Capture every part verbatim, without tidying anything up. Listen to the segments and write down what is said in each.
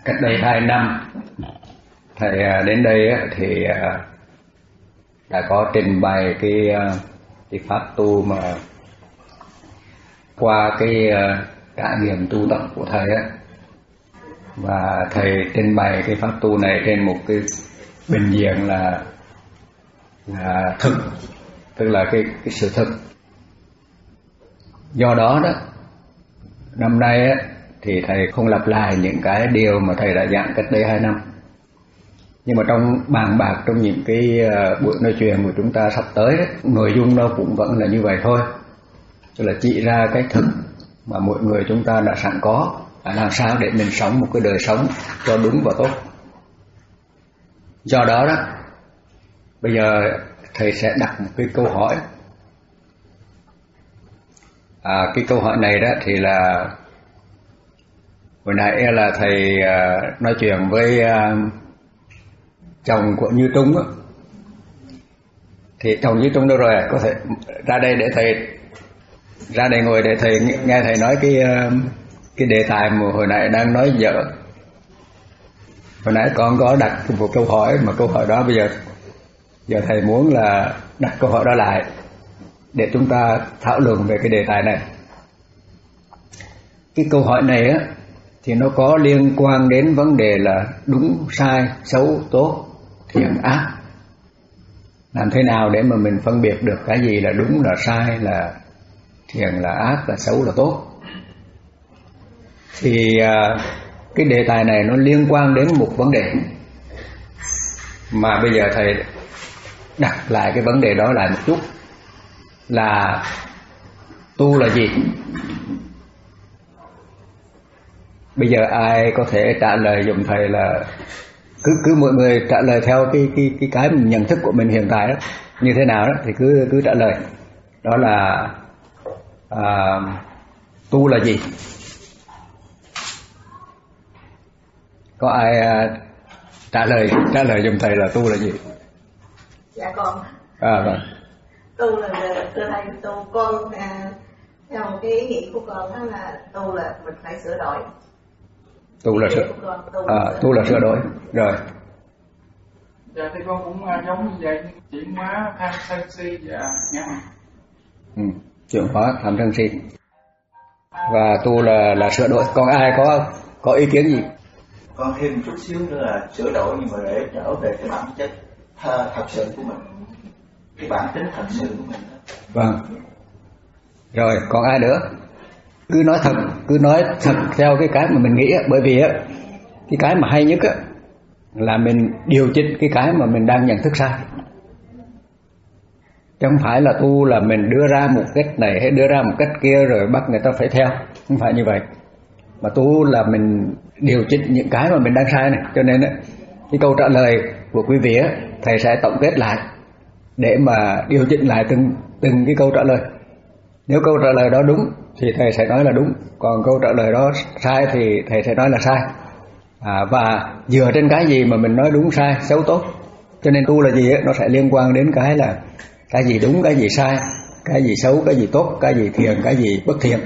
cách đây hai năm thầy đến đây thì đã có trình bày cái cái pháp tu mà qua cái trải nghiệm tu tập của thầy á, và thầy trình bày cái pháp tu này trên một cái bình diện là là thực, tức là cái cái sự thực. Do đó đó năm nay á thì thầy không lặp lại những cái điều mà thầy đã giảng cách đây hai năm, nhưng mà trong bàn bạc, trong những cái buổi nói chuyện của chúng ta sắp tới đó, nội dung nó cũng vẫn là như vậy thôi, tức là chỉ ra cái thực mà mỗi người chúng ta đã sẵn có, làm sao để mình sống một cái đời sống cho đúng và tốt. Do đó đó bây giờ thầy sẽ đặt một cái câu hỏi. À, cái câu hỏi này đó thì là hồi nãy là thầy uh, nói chuyện với uh, chồng của Như Trung á, thì chồng Như Trung đâu rồi, có thể ra đây để thầy ra đây ngồi để thầy nghe thầy nói cái uh, cái đề tài mà hồi nãy đang nói dở. Hồi nãy con có đặt một câu hỏi mà câu hỏi đó bây giờ giờ thầy muốn là đặt câu hỏi đó lại để chúng ta thảo luận về cái đề tài này. Cái câu hỏi này á thì nó có liên quan đến vấn đề là đúng sai, xấu tốt, thiện ác. Làm thế nào để mà mình phân biệt được cái gì là đúng là sai, là thiện là ác, là xấu là tốt. Thì cái đề tài này nó liên quan đến một vấn đề mà bây giờ thầy đặt lại cái vấn đề đó lại một chút, là tu là gì. Bây giờ ai có thể trả lời giùm thầy là cứ cứ mọi người trả lời theo cái cái cái cái nhận thức của mình hiện tại đó như thế nào đó thì cứ cứ trả lời. Đó là à, tu là gì? Có ai à, trả lời trả lời giùm thầy là tu là gì? Dạ con. À vâng. Tu là từ thầy tu con à, theo một cái ý nghĩ của con đó là tu là mình phải sửa đổi. Tu là sửa tu, à, tu là sửa đổi rồi. Dạ thì con cũng giống như vậy, chuyển hóa tham sân si và ngã mạn. Ừ, chuyển hóa tham sân si và tu là là sửa đổi. Còn ai có có ý kiến gì? Con thêm một chút xíu nữa là sửa đổi, nhưng mà để trở về cái bản chất thật sự của mình, cái bản tính thật sự của mình. Vâng. Rồi còn ai nữa? Cứ nói thật, cứ nói thật theo cái cái mà mình nghĩ á, bởi vì á cái cái mà hay nhất á là mình điều chỉnh cái cái mà mình đang nhận thức sai. Chứ không phải là tu là mình đưa ra một cách này hay đưa ra một cách kia rồi bắt người ta phải theo, không phải như vậy. Mà tu là mình điều chỉnh những cái mà mình đang sai này. Cho nên á cái câu trả lời của quý vị á thầy sẽ tổng kết lại để mà điều chỉnh lại từng từng cái câu trả lời. Nếu câu trả lời đó đúng thì thầy sẽ nói là đúng, còn câu trả lời đó sai thì thầy sẽ nói là sai. À, và dựa trên cái gì mà mình nói đúng sai, xấu tốt. Cho nên tu là gì ấy, nó sẽ liên quan đến cái là cái gì đúng, cái gì sai, cái gì xấu, cái gì tốt, cái gì thiện, cái gì bất thiện.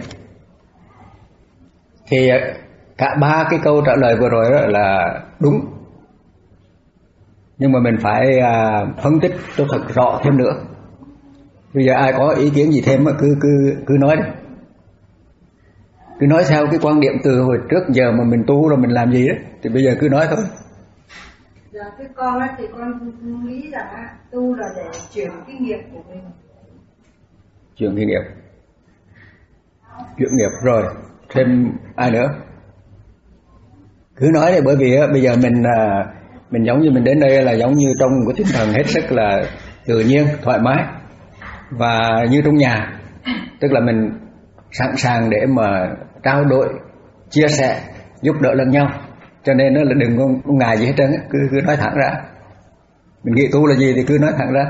Thì cả ba cái câu trả lời vừa rồi đó là đúng, nhưng mà mình phải à, phân tích cho thật rõ thêm nữa. Bây giờ ai có ý kiến gì thêm mà cứ cứ cứ nói đi. Cứ nói theo cái quan điểm từ hồi trước giờ mà mình tu rồi mình làm gì đó thì bây giờ cứ nói thôi. Dạ cái con á thì con nghĩ rằng á tu là để chuyển cái nghiệp của mình. Chuyển cái nghiệp. Chuyển nghiệp rồi. Thêm ai nữa? Cứ nói đi, bởi vì á bây giờ mình à, mình giống như mình đến đây là giống như trong một tinh thần hết sức là tự nhiên, thoải mái và như trong nhà, tức là mình sẵn sàng để mà trao đổi, chia sẻ, giúp đỡ lẫn nhau. Cho nên nó là đừng có ngại gì hết trơn, cứ cứ nói thẳng ra. Mình nghĩ tu là gì thì cứ nói thẳng ra.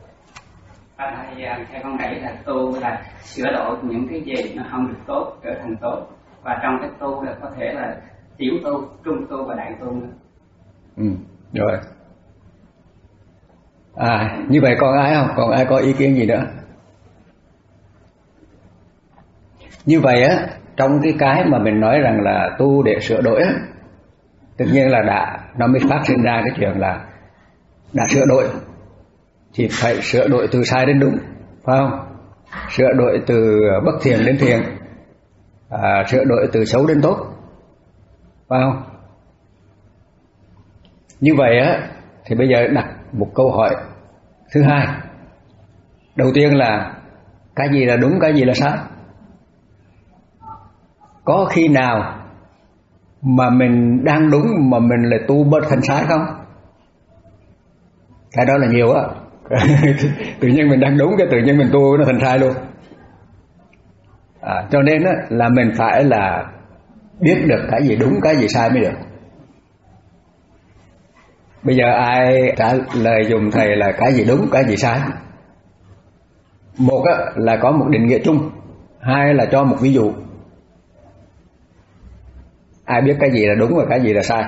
Theo con nghĩ là tu là sửa đổi những cái gì nó không được tốt trở thành tốt, và trong cái tu là có thể là tiểu tu, trung tu và đại tu nữa. Ừ, rồi. À, như vậy còn ai không? Còn ai có ý kiến gì nữa? Như vậy á, trong cái cái mà mình nói rằng là tu để sửa đổi á, Tất nhiên là đã nó mới phát sinh ra cái chuyện là đã sửa đổi, thì phải sửa đổi từ sai đến đúng, phải không? Sửa đổi từ bất thiện đến thiện, à, sửa đổi từ xấu đến tốt, phải không? Như vậy á thì bây giờ đặt một câu hỏi thứ hai. Đầu tiên là cái gì là đúng, cái gì là sai? Có khi nào mà mình đang đúng mà mình lại tu bất thành sai không? Cái đó là nhiều á. Tự nhiên mình đang đúng, cái tự nhiên mình tu nó thành sai luôn. À, cho nên á, là mình phải là biết được cái gì đúng, cái gì sai mới được. Bây giờ ai trả lời dùm thầy là cái gì đúng, cái gì sai? Một á, là có một định nghĩa chung, hai là cho một ví dụ. Ai biết cái gì là đúng và cái gì là sai?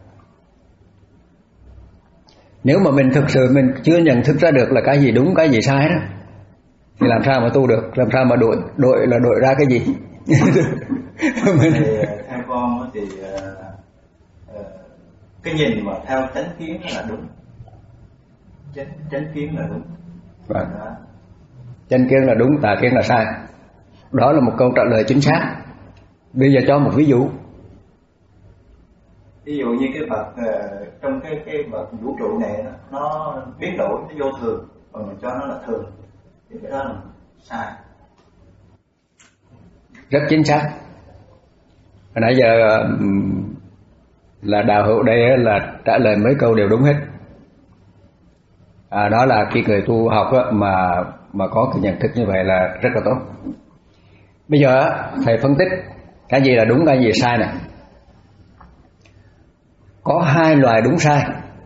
Nếu mà mình thực sự mình chưa nhận thức ra được là cái gì đúng, cái gì sai đó, thì làm sao mà tu được, làm sao mà đội đội là đội ra cái gì? Mình... thì theo con thì uh, uh, cái nhìn mà theo chánh kiến là đúng, chánh, chánh kiến là đúng. Vâng. Chánh kiến là đúng, tà kiến là sai. Đó là một câu trả lời chính xác. Bây giờ cho một ví dụ. Ví dụ như cái vật uh, trong cái cái vật vũ trụ này nó biến đổi, nó vô thường, còn mình cho nó là thường, thì cái đó là sai. Rất chính xác. Hồi nãy giờ là Đạo Hữu đây là trả lời mấy câu đều đúng hết. À, đó là khi người tu học mà mà có cái nhận thức như vậy là rất là tốt. Bây giờ thầy phân tích cái gì là đúng, cái gì sai này. Có hai loại đúng sai.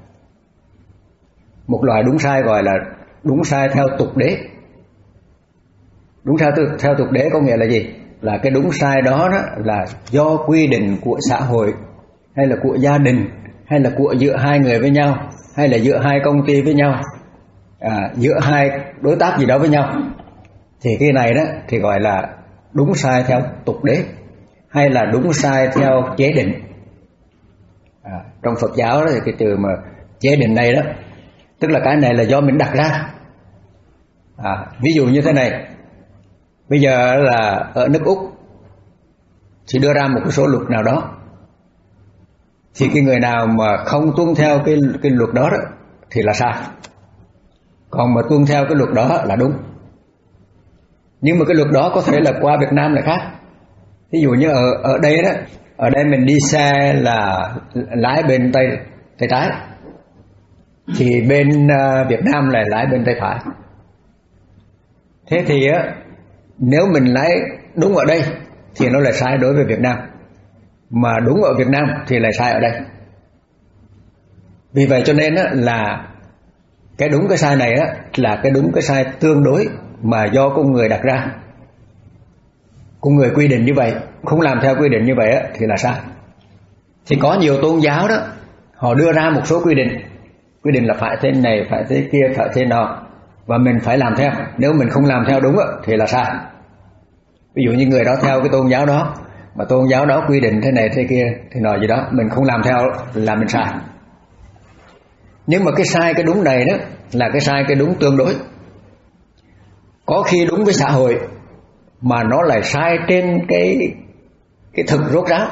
Một loại đúng sai gọi là đúng sai theo tục đế. Đúng sai theo tục đế có nghĩa là gì? Là cái đúng sai đó, đó là do quy định của xã hội, hay là của gia đình, hay là của giữa hai người với nhau, hay là giữa hai công ty với nhau, à, giữa hai đối tác gì đó với nhau. Thì cái này đó thì gọi là đúng sai theo tục đế, hay là đúng sai theo chế định. À, trong Phật giáo đó thì cái từ mà chế định này đó, tức là cái này là do mình đặt ra. À, ví dụ như thế này, bây giờ là ở nước Úc thì đưa ra một cái số luật nào đó, thì cái người nào mà không tuân theo cái cái luật đó, đó thì là sai, còn mà tuân theo cái luật đó là đúng. Nhưng mà cái luật đó có thể là qua Việt Nam là khác. Ví dụ như ở ở đây đó, ở đây mình đi xe là lái bên tay tay trái, thì bên uh, Việt Nam là lái bên tay phải. Thế thì á, nếu mình lái đúng ở đây thì nó lại sai đối với Việt Nam, mà đúng ở Việt Nam thì lại sai ở đây. Vì vậy cho nên á, là cái đúng cái sai này á, là cái đúng cái sai tương đối mà do con người đặt ra. Con người quy định như vậy, không làm theo quy định như vậy á, thì là sai. Thì có nhiều tôn giáo đó, họ đưa ra một số quy định, quy định là phải thế này, phải thế kia, phải thế nọ, và mình phải làm theo. Nếu mình không làm theo đúng á, thì là sai. Ví dụ như người đó theo cái tôn giáo đó, mà tôn giáo đó quy định thế này thế kia thế nọ gì đó, mình không làm theo là mình sai. Nhưng mà cái sai cái đúng này đó là cái sai cái đúng tương đối. Có khi đúng với xã hội mà nó lại sai trên cái cái thực rốt ráo.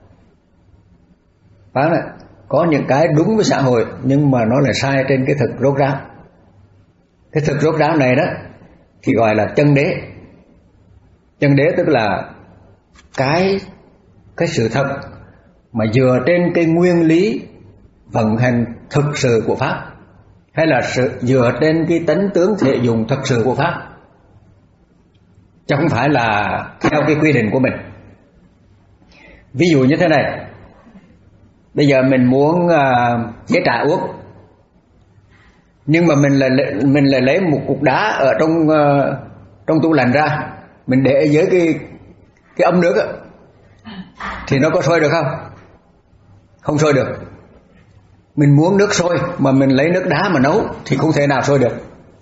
Phải không? Có những cái đúng với xã hội nhưng mà nó lại sai trên cái thực rốt ráo. Cái thực rốt ráo này đó thì gọi là chân đế. Chân đế tức là cái cái sự thật mà dựa trên cái nguyên lý vận hành thực sự của Pháp, hay là sự dựa trên cái tánh tướng thể dùng thực sự của Pháp, chứ không phải là theo cái quy định của mình. Ví dụ như thế này, bây giờ mình muốn uh, chế trà uống, nhưng mà mình lại mình lại lấy một cục đá ở trong uh, trong tủ lạnh ra, mình để dưới cái cái ấm nước đó, thì nó có sôi được không? Không sôi được. Mình muốn nước sôi mà mình lấy nước đá mà nấu thì không thể nào sôi được.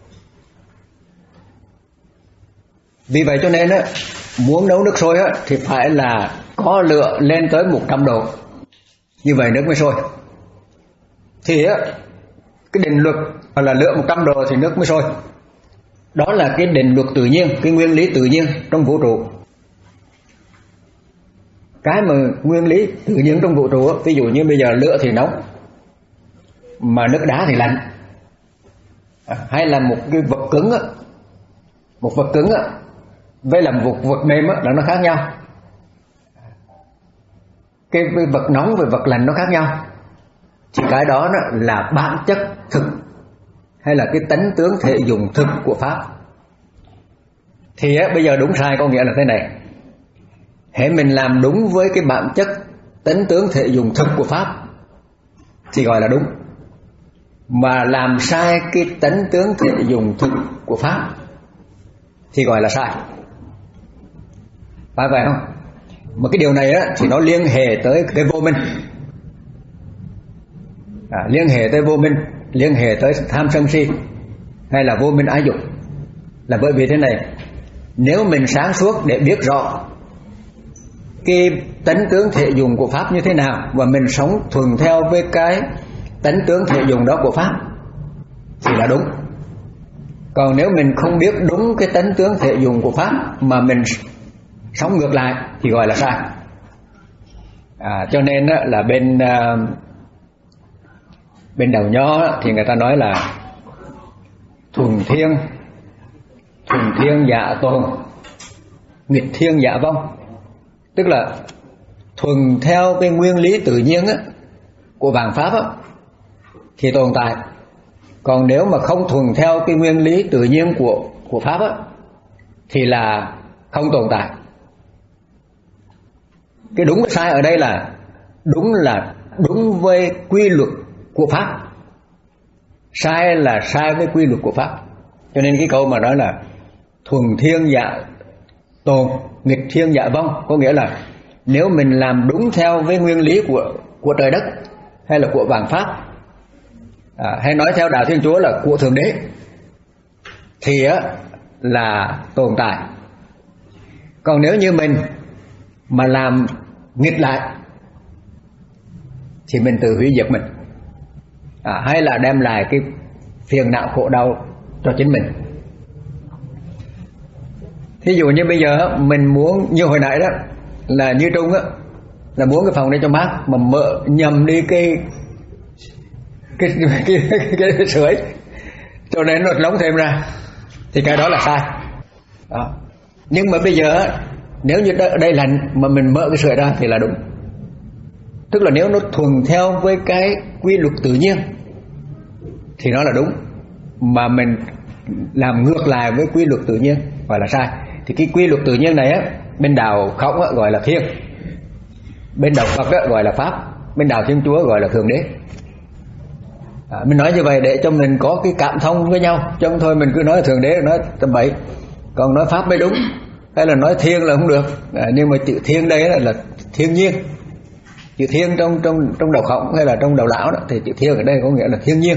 Vì vậy cho nên á, muốn nấu nước sôi á, thì phải là có lửa lên tới một trăm độ như vậy nước mới sôi. Thì á, cái định luật là lửa một trăm độ thì nước mới sôi. Đó là cái định luật tự nhiên, cái nguyên lý tự nhiên trong vũ trụ. Cái mà nguyên lý tự nhiên trong vũ trụ, ví dụ như bây giờ lửa thì nóng mà nước đá thì lạnh, hay là một cái vật cứng á, một vật cứng á với là một vật mềm á là nó khác nhau. Cái vật nóng và vật lạnh nó khác nhau, thì cái đó là bản chất thực hay là cái tánh tướng thể dùng thực của pháp. Thì á, bây giờ đúng sai có nghĩa là thế này: hễ mình làm đúng với cái bản chất tánh tướng thể dùng thực của pháp thì gọi là đúng, mà làm sai cái tánh tướng thể dùng thực của pháp thì gọi là sai. Phải vậy không? Mà cái điều này á, thì nó liên hệ tới cái vô minh, à, liên hệ tới vô minh, liên hệ tới tham sân si hay là vô minh ái dục. Là bởi vì thế này, nếu mình sáng suốt để biết rõ cái tánh tướng thể dùng của pháp như thế nào và mình sống thuần theo với cái tánh tướng thể dùng đó của pháp thì là đúng. Còn nếu mình không biết đúng cái tánh tướng thể dùng của pháp mà mình sống ngược lại thì gọi là sai. À, cho nên là bên uh, bên Đạo Nho thì người ta nói là thuần thiên thuần thiên dạ tồn, nghịch thiên dạ vong. Tức là thuần theo cái nguyên lý tự nhiên á, của vạn pháp á, thì tồn tại. Còn nếu mà không thuần theo cái nguyên lý tự nhiên của của pháp á, thì là không tồn tại. Cái đúng và sai ở đây là đúng là đúng với quy luật của pháp, sai là sai với quy luật của pháp. Cho nên cái câu mà nói là thuần thiên dạ tồn, nghịch thiên dạ vong, có nghĩa là nếu mình làm đúng theo với nguyên lý của của trời đất hay là của vạn pháp, à, hay nói theo Đạo Thiên Chúa là của Thượng Đế, thì á, là tồn tại. Còn nếu như mình mà làm nghịch lại thì mình tự hủy diệt mình, à, hay là đem lại cái phiền não khổ đau cho chính mình. Thí dụ như bây giờ mình muốn, như hồi nãy đó là như Trung á, là muốn cái phòng đây cho mát mà mở nhầm đi cái cái cái, cái, cái, cái sưởi cho nên nó nóng thêm ra thì cái đó là sai đó. Nhưng mà bây giờ nếu như đây lạnh mà mình mở cái sưởi ra thì là đúng. Tức là nếu nó thuần theo với cái quy luật tự nhiên thì nó là đúng, mà mình làm ngược lại với quy luật tự nhiên gọi là sai. Thì cái quy luật tự nhiên này á, bên Đạo Khổng á, gọi là thiên, bên Đạo Phật á, gọi là pháp, bên Đạo Thiên Chúa gọi là Thượng Đế. À, mình nói như vậy để cho mình có cái cảm thông với nhau, chứ không thôi mình cứ nói Thượng Đế nói tầm bậy, còn nói pháp mới đúng, hay là nói thiên là không được. À, nhưng mà chữ thiên đây là, là thiên nhiên. Chữ thiên trong trong trong Đạo Khổng hay là trong Đạo Lão đó, thì chữ thiên ở đây có nghĩa là thiên nhiên.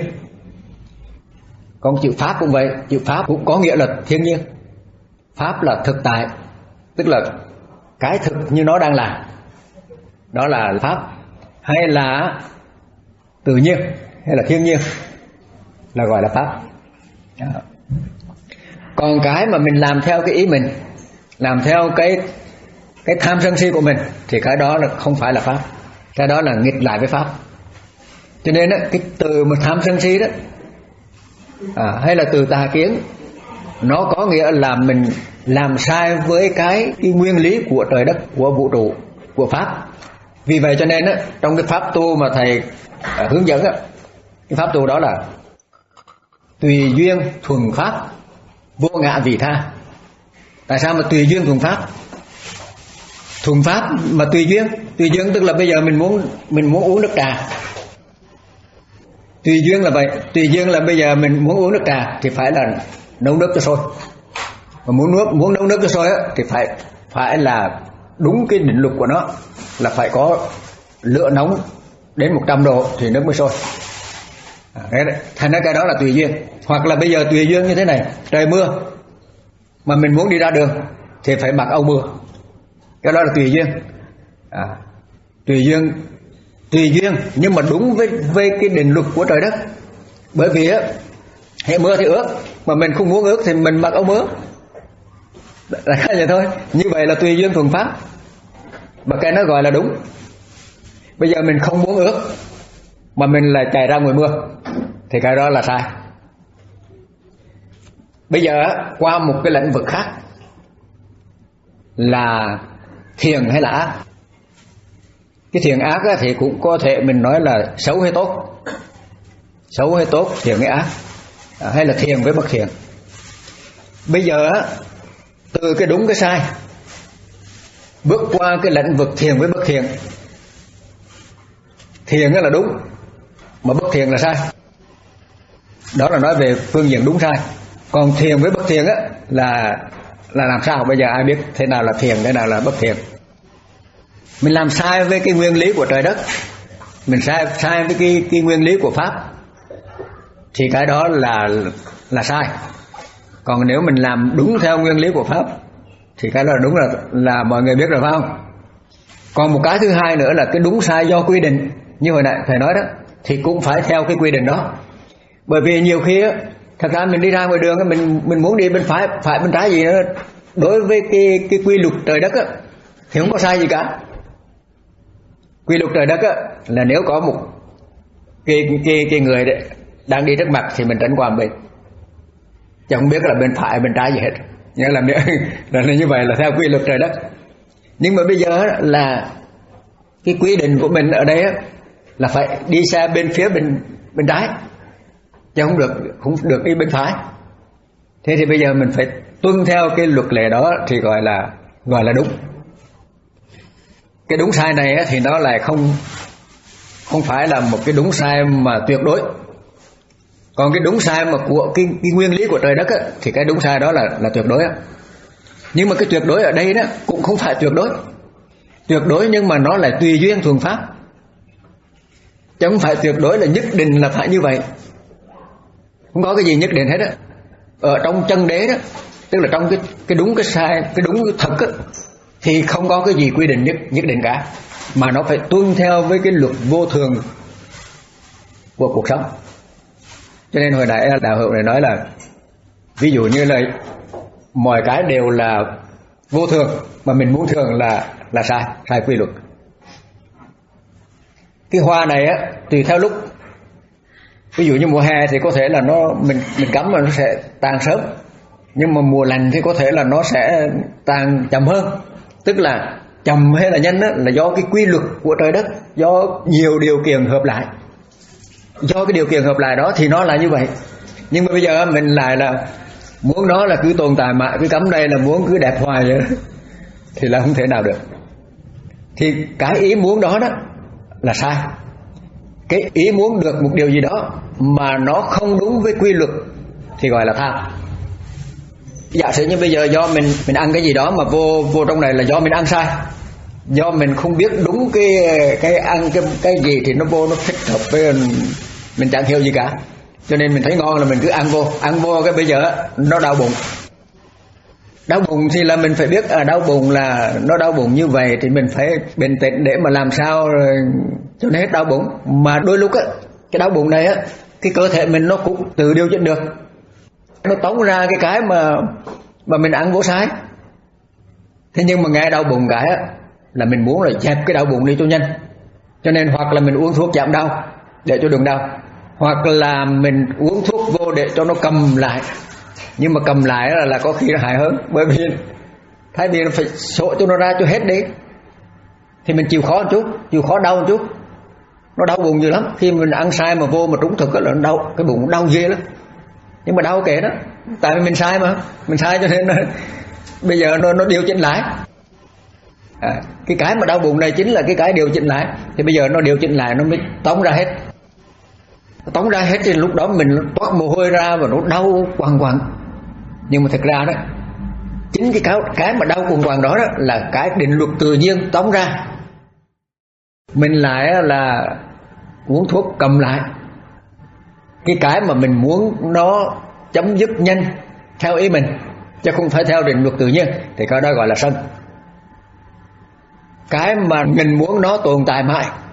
Còn chữ pháp cũng vậy, chữ pháp cũng có nghĩa là thiên nhiên. Pháp là thực tại, tức là cái thực như nó đang làm, đó là pháp. Hay là tự nhiên hay là thiên nhiên là gọi là pháp. Đó. Còn cái mà mình làm theo cái ý mình, làm theo cái cái tham sân si của mình thì cái đó là không phải là pháp, cái đó là nghịch lại với pháp. Cho nên đó, cái từ mà tham sân si đó, à, hay là từ tà kiến, nó có nghĩa là mình làm sai với cái, cái nguyên lý của trời đất, của vũ trụ, của pháp. Vì vậy cho nên á, trong cái pháp tu mà thầy à, hướng dẫn á, cái pháp tu đó là tùy duyên thuần pháp, vô ngã vị tha. Tại sao mà tùy duyên thuần pháp? Thuần pháp mà tùy duyên, tùy duyên tức là bây giờ mình muốn mình muốn uống nước trà. Tùy duyên là vậy, tùy duyên là bây giờ mình muốn uống nước trà thì phải là nấu nước cho sôi. Mà muốn nước muốn nấu nước cho sôi á, thì phải phải là đúng cái định luật của nó, là phải có lửa nóng đến một trăm độ thì nước mới sôi. À, thành ra cái đó là tùy duyên. Hoặc là bây giờ tùy duyên như thế này, trời mưa mà mình muốn đi ra đường thì phải mặc áo mưa, cái đó là tùy duyên. À, tùy duyên tùy duyên nhưng mà đúng với với cái định luật của trời đất. Bởi vì á, hệ mưa thì ướt, mà mình không muốn ướt thì mình mặc áo mưa, là vậy thôi. Như vậy là tùy duyên thuận pháp, mà cái nó gọi là đúng. Bây giờ mình không muốn ướt mà mình lại chạy ra ngoài mưa thì cái đó là sai. Bây giờ qua một cái lĩnh vực khác là thiện hay là ác. Cái thiện ác thì cũng có thể mình nói là xấu hay tốt, xấu hay tốt, thiện hay ác, hay là thiện với bất thiện. Bây giờ từ cái đúng cái sai bước qua cái lĩnh vực thiện với bất thiện. Thiện là đúng mà bất thiện là sai, đó là nói về phương diện đúng sai. Còn thiện với bất thiện á là là làm sao? Bây giờ ai biết thế nào là thiện, thế nào là bất thiện? Mình làm sai với cái nguyên lý của trời đất, mình sai sai với cái cái nguyên lý của pháp thì cái đó là là sai. Còn nếu mình làm đúng theo nguyên lý của pháp thì cái đó là đúng, là là mọi người biết rồi phải không? Còn một cái thứ hai nữa là cái đúng sai do quy định, như hồi nãy thầy nói đó, thì cũng phải theo cái quy định đó. Bởi vì nhiều khi á, thật ra mình đi ra ngoài đường mình mình muốn đi bên phải phải bên trái gì nữa, đối với cái cái quy luật trời đất á thì không có sai gì cả. Quy luật trời đất á là nếu có một cái cái cái người đấy đang đi trước mặt thì mình tránh qua bên, chứ không biết là bên phải bên trái gì hết. Nghĩa là, là như vậy là theo quy luật trời đất. Nhưng mà bây giờ là cái quy định của mình ở đây là phải đi xe bên phía bên bên trái, chứ không được không được đi bên phải. Thế thì bây giờ mình phải tuân theo cái luật lệ đó thì gọi là gọi là đúng. Cái đúng sai này thì nó lại không không phải là một cái đúng sai mà tuyệt đối. Còn cái đúng sai mà của cái, cái nguyên lý của trời đất á, thì cái đúng sai đó là là tuyệt đối á. Nhưng mà cái tuyệt đối ở đây đó cũng không phải tuyệt đối. Tuyệt đối nhưng mà nó lại tùy duyên thuận pháp, chứ không phải tuyệt đối là nhất định là phải như vậy. Không có cái gì nhất định hết á. Ở trong chân đế đó, tức là trong cái cái đúng cái sai, cái đúng cái thật á, thì không có cái gì quy định nhất nhất định cả, mà nó phải tuân theo với cái luật vô thường của cuộc sống. Cho nên hồi nãy đạo hữu này nói là ví dụ như là mọi cái đều là vô thường mà mình muốn thường là là sai, sai quy luật. Cái hoa này á tùy theo lúc, ví dụ như mùa hè thì có thể là nó mình mình cắm mà nó sẽ tàn sớm, nhưng mà mùa lạnh thì có thể là nó sẽ tàn chậm hơn. Tức là chậm hay là nhanh á, là do cái quy luật của trời đất, do nhiều điều kiện hợp lại. Do cái điều kiện hợp lại đó thì nó là như vậy. Nhưng mà bây giờ mình lại là muốn nó là cứ tồn tại mãi, cứ cắm đây là muốn cứ đẹp hoài vậy đó, thì là không thể nào được. Thì cái ý muốn đó đó là sai. Cái ý muốn được một điều gì đó mà nó không đúng với quy luật thì gọi là tham. Giả sử như bây giờ do mình mình ăn cái gì đó mà vô vô trong này là do mình ăn sai, do mình không biết đúng cái cái ăn cái cái gì thì nó vô nó thích hợp với mình, mình chẳng hiểu gì cả, cho nên mình thấy ngon là mình cứ ăn vô ăn vô cái bây giờ nó đau bụng. Đau bụng thì là mình phải biết à, đau bụng là nó đau bụng như vậy thì mình phải bình tĩnh để mà làm sao cho nó hết đau bụng. Mà đôi lúc á cái đau bụng này á, cái cơ thể mình nó cũng tự điều chỉnh được, nó tống ra cái cái mà mà mình ăn vô sai. Thế nhưng mà nghe đau bụng cái á là mình muốn là dẹp cái đau bụng đi cho nhanh, cho nên hoặc là mình uống thuốc giảm đau để cho đừng đau, hoặc là mình uống thuốc vô để cho nó cầm lại. Nhưng mà cầm lại là, là có khi nó hại hơn, bởi vì thay vì nó phải sổ cho nó ra cho hết đi thì mình chịu khó một chút, chịu khó đau một chút. Nó đau bụng dữ lắm, khi mình ăn sai mà vô mà trúng thực là nó đau, cái bụng đau ghê lắm. Nhưng mà đau kệ đó, tại vì mình sai mà, mình sai cho nên nó, bây giờ nó nó điều chỉnh lại. À, cái cái mà đau bụng này chính là cái cái điều chỉnh lại, thì bây giờ nó điều chỉnh lại nó mới tống ra hết. Tống ra hết thì lúc đó mình toát mồ hôi ra và nó đau quằn quằn. Nhưng mà thực ra đó, chính cái cái, cái mà đau quằn quằn đó, đó là cái định luật tự nhiên tống ra. Mình lại là uống thuốc cầm lại cái cái mà mình muốn nó chấm dứt nhanh theo ý mình, chứ không phải theo định luật tự nhiên, thì cái đó gọi là sân. Cái mà mình muốn nó tồn tại mãi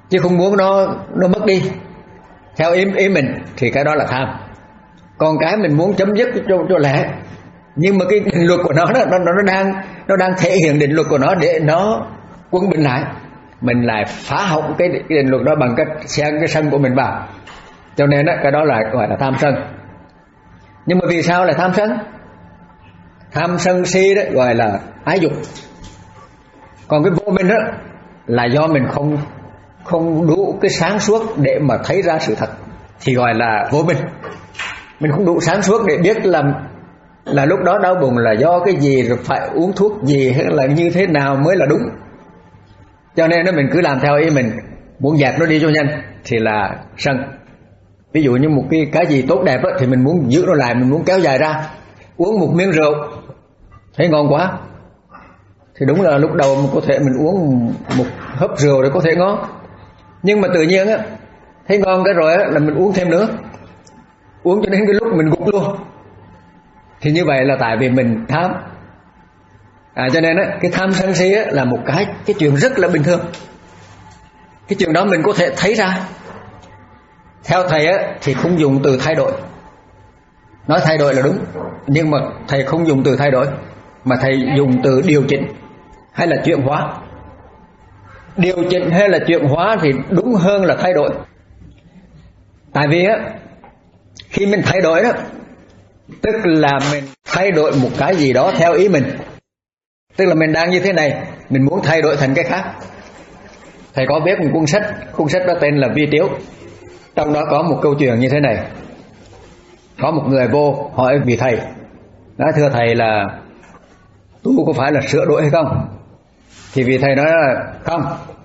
chứ không muốn nó nó mất đi theo ý ý mình, thì cái đó là tham. Còn cái mình muốn chấm dứt cho cho lẽ, nhưng mà cái định luật của nó nó nó nó đang nó đang thể hiện định luật của nó để nó quân bình lại, mình lại phá hỏng cái, cái định luật đó bằng cách xen cái sân của mình vào. Cho nên đó, cái đó là gọi là tham sân. Nhưng mà vì sao lại tham sân? Tham sân si đó gọi là ái dục. Còn cái vô minh đó là do mình không không đủ cái sáng suốt để mà thấy ra sự thật, thì gọi là vô minh. Mình không đủ sáng suốt để biết là là lúc đó đau bụng là do cái gì, rồi phải uống thuốc gì, hay là như thế nào mới là đúng. Cho nên nó mình cứ làm theo ý mình, muốn dẹp nó đi cho nhanh thì là sân. Ví dụ như một cái cái gì tốt đẹp đó, thì mình muốn giữ nó lại, mình muốn kéo dài ra. Uống một miếng rượu thấy ngon quá, thì đúng là lúc đầu mình có thể mình uống một hớp rượu để có thể ngon, nhưng mà tự nhiên á thấy ngon cái rồi á là mình uống thêm nữa, uống cho đến cái lúc mình gục luôn. Thì như vậy là tại vì mình tham. À, cho nên á cái tham sân si á là một cái cái chuyện rất là bình thường. Cái chuyện đó mình có thể thấy ra. Theo thầy á thì không dùng từ thay đổi. Nói thay đổi là đúng, nhưng mà thầy không dùng từ thay đổi, mà thầy dùng từ điều chỉnh hay là chuyển hóa. Điều chỉnh hay là chuyển hóa thì đúng hơn là thay đổi. Tại vì á khi mình thay đổi đó, tức là mình thay đổi một cái gì đó theo ý mình. Tức là mình đang như thế này, mình muốn thay đổi thành cái khác. Thầy có viết một cuốn sách, cuốn sách đó tên là Vi Tiếu. Trong đó có một câu chuyện như thế này. Có một người vô hỏi vị thầy, nói thưa thầy là tu có phải là sửa đổi hay không? Thì vị thầy nói là không.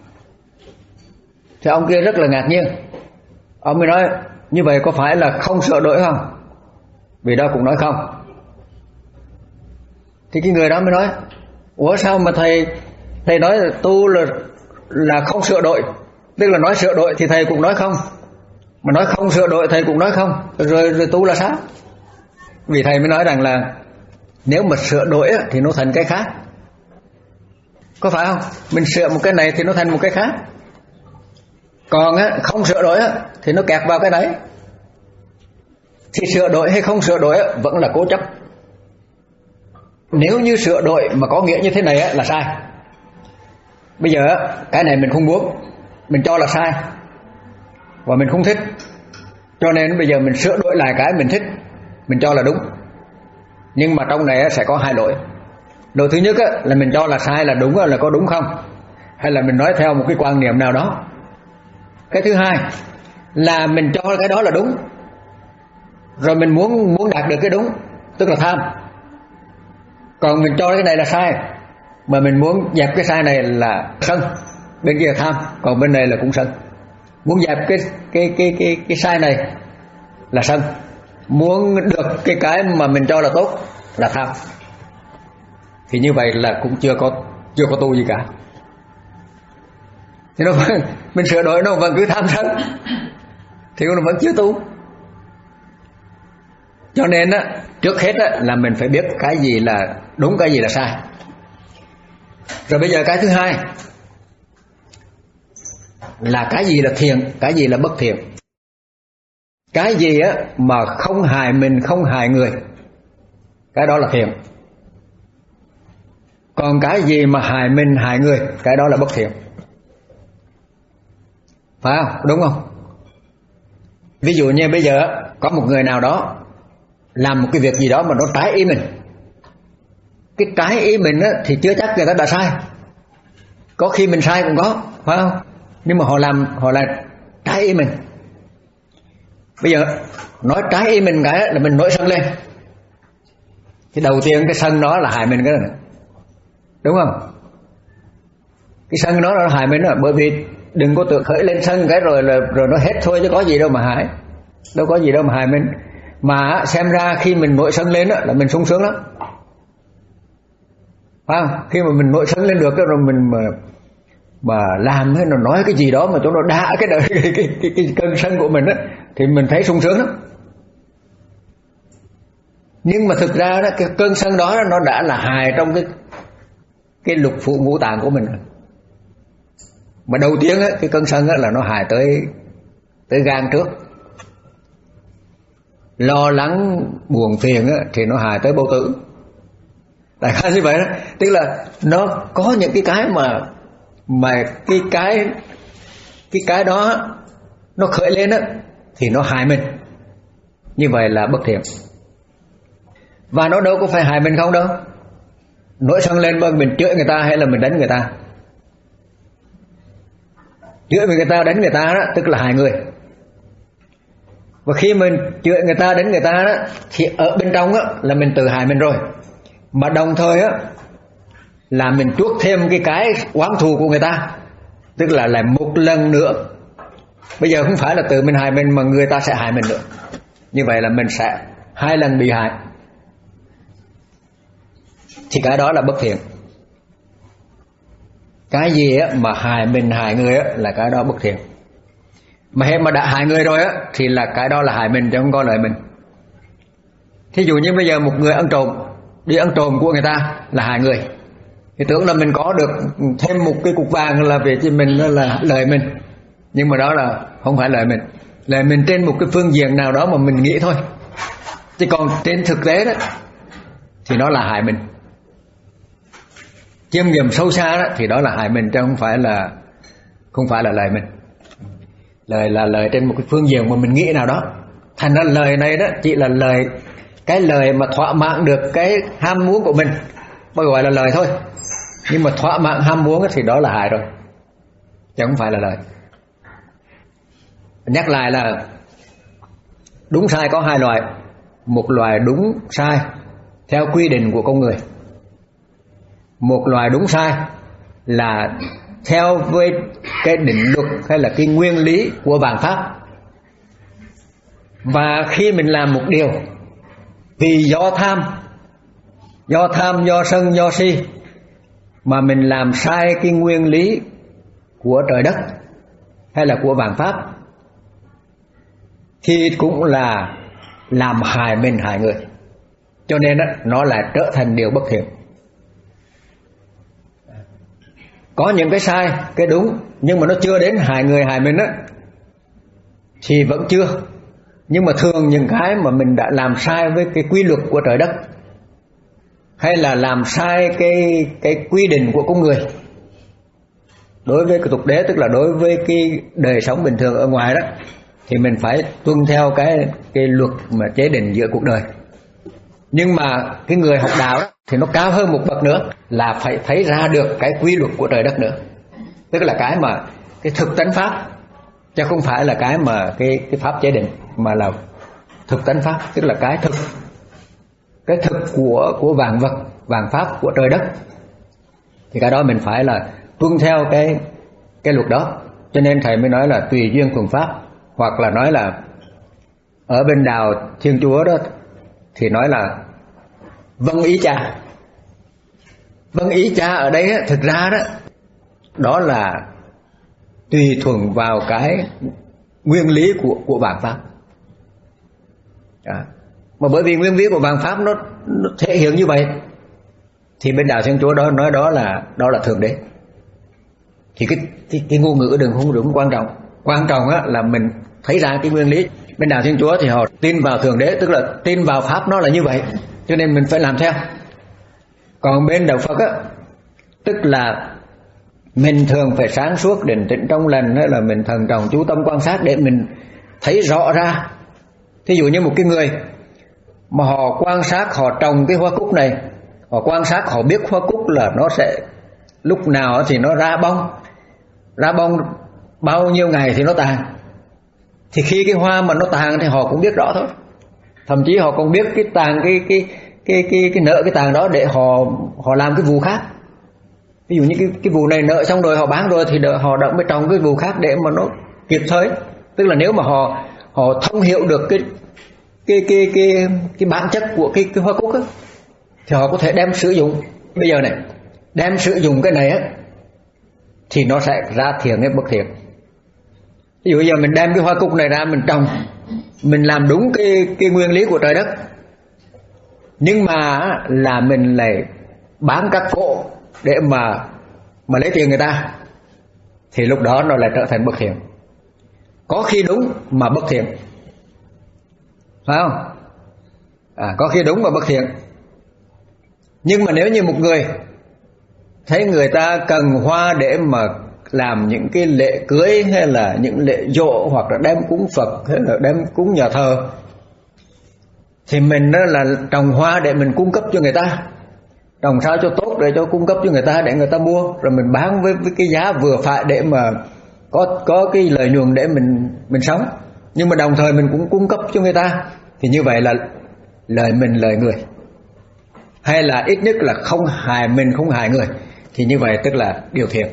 Thì ông kia rất là ngạc nhiên. Ông mới nói như vậy có phải là không sửa đổi không? Vị đó cũng nói không. Thì cái người đó mới nói, ủa sao mà thầy thầy nói là tu là là không sửa đổi? Tức là nói sửa đổi thì thầy cũng nói không, mà nói không sửa đổi thầy cũng nói không, rồi, rồi tu là sao? Vì thầy mới nói rằng là nếu mà sửa đổi thì nó thành cái khác, có phải không? Mình sửa một cái này thì nó thành một cái khác. Còn không sửa đổi thì nó kẹt vào cái đấy. Thì sửa đổi hay không sửa đổi vẫn là cố chấp. Nếu như sửa đổi mà có nghĩa như thế này là sai. Bây giờ cái này mình không muốn, mình cho là sai và mình không thích, cho nên bây giờ mình sửa đổi lại cái mình thích, mình cho là đúng. Nhưng mà trong này sẽ có hai lỗi. Lỗi thứ nhất là mình cho là sai là đúng, là có đúng không, hay là mình nói theo một cái quan niệm nào đó. Cái thứ hai là mình cho cái đó là đúng, rồi mình muốn muốn đạt được cái đúng, tức là tham. Còn mình cho cái này là sai, mà mình muốn dẹp cái sai này là sân. Bên kia là tham, còn bên này là cũng sân. Muốn dẹp cái cái cái cái cái sai này là sân, muốn được cái cái mà mình cho là tốt là tham. Thì như vậy là cũng chưa có chưa có tu gì cả. Thì nó vẫn, mình sửa đổi nó vẫn cứ tham sân, thì nó vẫn chưa tu. Cho nên á, trước hết á, là mình phải biết cái gì là đúng, cái gì là sai. Rồi bây giờ cái thứ hai là cái gì là thiện, cái gì là bất thiện. Cái gì á mà không hại mình, không hại người, cái đó là thiện. Còn cái gì mà hại mình, hại người, cái đó là bất thiện. Phải không? Đúng không? Ví dụ như bây giờ có một người nào đó làm một cái việc gì đó mà nó trái ý mình. Cái trái ý mình á, thì chưa chắc người ta đã sai. Có khi mình sai cũng có, phải không? Nhưng mà họ làm, họ là trái ý mình. Bây giờ nói trái ý mình cái là mình nổi sân lên. Thì đầu tiên cái sân đó là hại mình cái này, đúng không? Cái sân đó là hại mình đó. Bởi vì đừng có tự khởi lên sân cái rồi là rồi nó hết thôi, chứ có gì đâu mà hại. Đâu có gì đâu mà hại mình. Mà xem ra khi mình nổi sân lên đó, là mình sung sướng lắm, phải không? Khi mà mình nổi sân lên được rồi mình mà mà làm hay nó nói cái gì đó mà cho nó đá cái đời cái, cái, cái, cái cơn sân của mình đó, thì mình thấy sung sướng lắm. Nhưng mà thực ra đó, cái cơn sân đó nó đã là hài trong cái cái lục phủ ngũ tạng của mình rồi. Mà đầu tiên á, cái cơn sân á, là nó hại tới tới gan trước. Lo lắng buồn phiền á, thì nó hại tới bao tử. Đại khái như vậy đó. Tức là nó có những cái cái mà mà cái cái cái cái đó nó khởi lên á, thì nó hại mình. Như vậy là bất thiện. Và nó đâu có phải hại mình không đâu. Nổi sân lên mà mình chửi người ta hay là mình đánh người ta. Chửi người ta đánh người ta đó, tức là hại người. Và khi mình chửi người ta đánh người ta đó, thì ở bên trong á, là mình tự hại mình rồi. Mà đồng thời á, là mình chuốc thêm cái cái oán thù của người ta. Tức là lại một lần nữa, bây giờ không phải là tự mình hại mình mà người ta sẽ hại mình nữa. Như vậy là mình sẽ hai lần bị hại. Thì cái đó là bất thiện. Cái gì á, mà hại mình hại người á, là cái đó bất thiện. Mà hết mà đã hại người rồi á, thì là cái đó là hại mình chứ không có lợi mình. Thí dụ như bây giờ một người ăn trộm, đi ăn trộm của người ta là hại người, thì tưởng là mình có được thêm một cái cục vàng là về cho mình là lợi mình. Nhưng mà đó là không phải lợi mình. Lợi mình trên một cái phương diện nào đó mà mình nghĩ thôi. Chứ còn trên thực tế đó thì nó là hại mình. Chiêm nghiệm sâu xa đó thì đó là hại mình chứ không phải là không phải là lợi mình. Lời là lời trên một cái phương diện mà mình nghĩ nào đó. Thành ra lời này đó chỉ là lời, cái lời mà thỏa mãn được cái ham muốn của mình, mới gọi là lời thôi. Nhưng mà thỏa mãn ham muốn thì đó là hại rồi, chứ không phải là lời. Nhắc lại là đúng sai có hai loại. Một loại đúng sai theo quy định của con người. Một loại đúng sai là theo với cái định luật hay là cái nguyên lý của vạn pháp. Và khi mình làm một điều vì do tham, do tham, do sân, do si mà mình làm sai cái nguyên lý của trời đất hay là của vạn pháp, thì cũng là làm hại mình hại người. Cho nên đó, nó lại trở thành điều bất thiện. Có những cái sai, cái đúng, nhưng mà nó chưa đến hại người hại mình á, thì vẫn chưa. Nhưng mà thường những cái mà mình đã làm sai với cái quy luật của trời đất, hay là làm sai cái cái quy định của con người đối với cái tục đế, tức là đối với cái đời sống bình thường ở ngoài đó, thì mình phải tuân theo cái cái luật mà chế định giữa cuộc đời. Nhưng mà cái người học đạo đó thì nó cao hơn một bậc nữa, là phải thấy ra được cái quy luật của trời đất nữa. Tức là cái mà cái thực tánh pháp, chứ không phải là cái mà cái cái pháp chế định, mà là thực tánh pháp, tức là cái thực, cái thực của của vạn vật, vạn pháp của trời đất. Thì cái đó mình phải là tuân theo cái cái luật đó. Cho nên thầy mới nói là tùy duyên thuần pháp, hoặc là nói là ở bên đạo Thiên Chúa đó thì nói là vâng ý cha. Vâng ý cha ở đây thực ra đó, đó là tùy thuận vào cái nguyên lý của của vạn pháp. À, mà bởi vì nguyên lý của vạn pháp nó, nó thể hiện như vậy, thì bên đạo Thiên Chúa đó nói đó là đó là thượng đế. Thì cái cái, cái ngôn ngữ đừng không đúng quan trọng. Quan trọng á, là mình thấy ra cái nguyên lý. Bên đạo Thiên Chúa thì họ tin vào thượng đế, tức là tin vào pháp nó là như vậy, cho nên mình phải làm theo. Còn bên đạo Phật á, tức là mình thường phải sáng suốt, định tĩnh trong lành, hay là mình thần trọng chú tâm quan sát để mình thấy rõ ra. Thí dụ như một cái người mà họ quan sát, họ trồng cái hoa cúc này, họ quan sát, họ biết hoa cúc là nó sẽ lúc nào thì nó ra bông, ra bông bao nhiêu ngày thì nó tàn. Thì khi cái hoa mà nó tàn thì họ cũng biết rõ thôi. Thậm chí họ còn biết cái tàn cái cái cái cái cái nợ cái tàn đó để họ họ làm cái vụ khác. Ví dụ như cái cái vụ này nợ xong rồi họ bán rồi thì đợi, họ đã mới trồng cái vụ khác để mà nó kịp thời. Tức là nếu mà họ họ thông hiểu được cái cái cái cái cái bản chất của cái cái hoa cúc á, thì họ có thể đem sử dụng. Bây giờ này, đem sử dụng cái này á thì nó sẽ ra thiện hay bất thiện. Ví dụ giờ mình đem cái hoa cúc này ra mình trồng, mình làm đúng cái cái nguyên lý của trời đất, nhưng mà là mình lại bán các cỗ để mà mà lấy tiền người ta, thì lúc đó nó lại trở thành bất thiện. Có khi đúng mà bất thiện, phải không? À, có khi đúng mà bất thiện. Nhưng mà nếu như một người thấy người ta cần hoa để mà làm những cái lễ cưới hay là những lễ giỗ, hoặc là đem cúng Phật hay là đem cúng nhà thờ, thì mình đó là trồng hoa để mình cung cấp cho người ta, trồng sao cho tốt để cho cung cấp cho người ta để người ta mua, rồi mình bán với, với cái giá vừa phải để mà có có cái lợi nhuận để mình mình sống, nhưng mà đồng thời mình cũng cung cấp cho người ta, thì như vậy là lợi mình lợi người, hay là ít nhất là không hại mình không hại người, thì như vậy tức là điều thiện.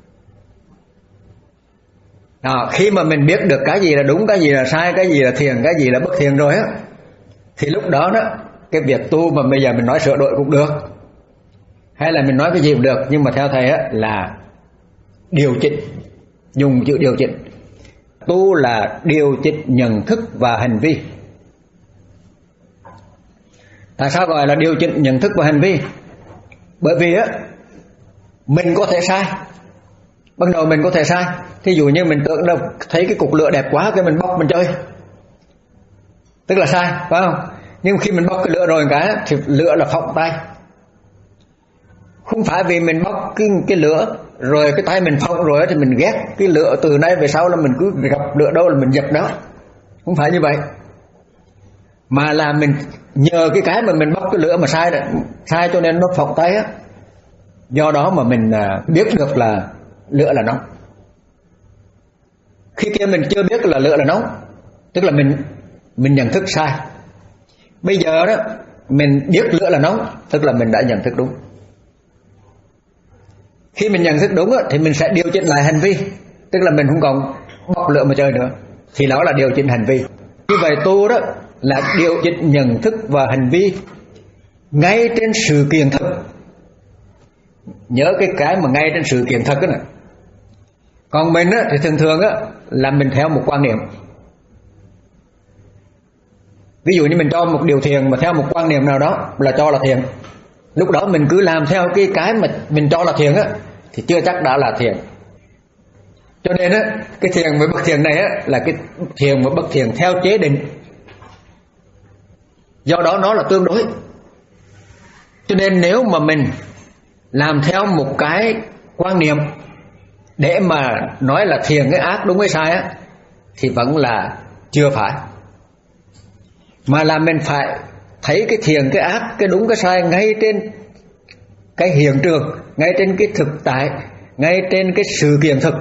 Đó, khi mà mình biết được cái gì là đúng, cái gì là sai, cái gì là thiện, cái gì là bất thiện rồi á, thì lúc đó đó cái việc tu mà bây giờ mình nói sửa đổi cũng được, hay là mình nói cái gì cũng được, nhưng mà theo thầy á là điều chỉnh, dùng chữ điều chỉnh. Tu là điều chỉnh nhận thức và hành vi. Tại sao gọi là điều chỉnh nhận thức và hành vi? Bởi vì á mình có thể sai, ban đầu mình có thể sai. Thí dụ như mình tưởng đâu thấy cái cục lửa đẹp quá, cái mình bóc mình chơi, tức là sai, phải không? Nhưng khi mình bóc cái lửa rồi cái thì lửa là phỏng tay. Không phải vì mình bóc cái, cái lửa rồi cái tay mình phỏng rồi thì mình ghét cái lửa, từ nay về sau là mình cứ gặp lửa đâu là mình dập đó. Không phải như vậy, mà là mình nhờ cái cái mà mình bóc cái lửa mà sai đó, sai cho nên nó phỏng tay á. Do đó mà mình biết được là lửa là nóng. Khi kia mình chưa biết là lửa là nóng, tức là mình mình nhận thức sai. Bây giờ đó mình biết lửa là nóng, tức là mình đã nhận thức đúng. Khi mình nhận thức đúng đó, thì mình sẽ điều chỉnh lại hành vi, tức là mình không còn bóc lửa mà chơi nữa, thì đó là điều chỉnh hành vi. Như vậy tu đó là điều chỉnh nhận thức và hành vi ngay trên sự kiện thực. Nhớ cái cái mà ngay trên sự kiện thực đó này. Còn mình á, thì thường thường á, là mình theo một quan niệm. Ví dụ như mình cho một điều thiện mà theo một quan niệm nào đó là cho là thiện, lúc đó mình cứ làm theo cái cái mà mình cho là thiện á, thì chưa chắc đã là thiện. Cho nên á, cái thiện với bất thiện này á, là cái thiện và bất thiện theo chế định, do đó nó là tương đối. Cho nên nếu mà mình làm theo một cái quan niệm để mà nói là thiện cái ác đúng cái sai á, thì vẫn là chưa phải, mà là mình phải thấy cái thiện cái ác, cái đúng cái sai ngay trên cái hiện trường, ngay trên cái thực tại, ngay trên cái sự kiện thực,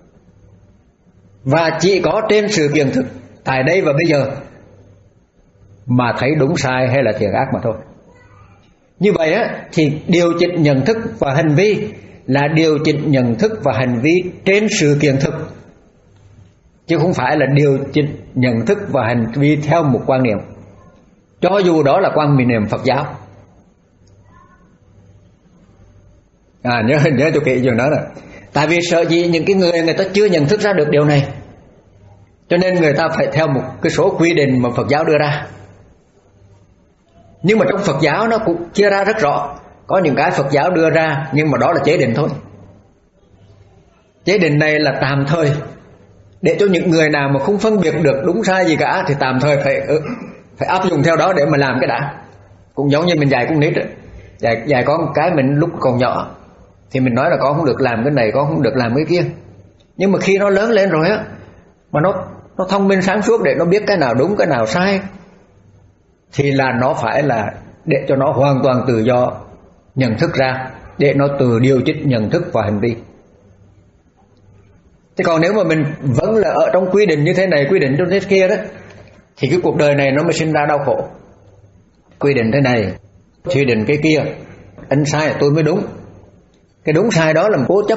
và chỉ có trên sự kiện thực tại đây và bây giờ mà thấy đúng sai hay là thiện ác mà thôi. Như vậy á, thì điều chỉnh nhận thức và hành vi là điều chỉnh nhận thức và hành vi trên sự kiện thực, chứ không phải là điều chỉnh nhận thức và hành vi theo một quan niệm, cho dù đó là quan niệm Phật giáo. À, nhớ nhớ cho kỹ chuyện đó nè. Tại vì sợ gì những cái người người ta chưa nhận thức ra được điều này, cho nên người ta phải theo một cái số quy định mà Phật giáo đưa ra. Nhưng mà trong Phật giáo nó cũng chia ra rất rõ. Có những cái Phật giáo đưa ra, nhưng mà đó là chế định thôi. Chế định này là tạm thời, để cho những người nào mà không phân biệt được đúng sai gì cả thì tạm thời phải phải áp dụng theo đó để mà làm cái đã. Cũng giống như mình dạy con nít, dạy, dạy con cái mình lúc còn nhỏ thì mình nói là con không được làm cái này, con không được làm cái kia. Nhưng mà khi nó lớn lên rồi á, mà nó nó thông minh sáng suốt để nó biết cái nào đúng cái nào sai, thì là nó phải là để cho nó hoàn toàn tự do nhận thức ra, để nó tự điều chỉnh nhận thức và hành vi. Thế còn nếu mà mình vẫn là ở trong quy định như thế này, quy định trong thế kia đó, thì cái cuộc đời này nó mới sinh ra đau khổ. Quy định thế này, quy định cái kia, anh sai là tôi mới đúng. Cái đúng sai đó là một cố chấp.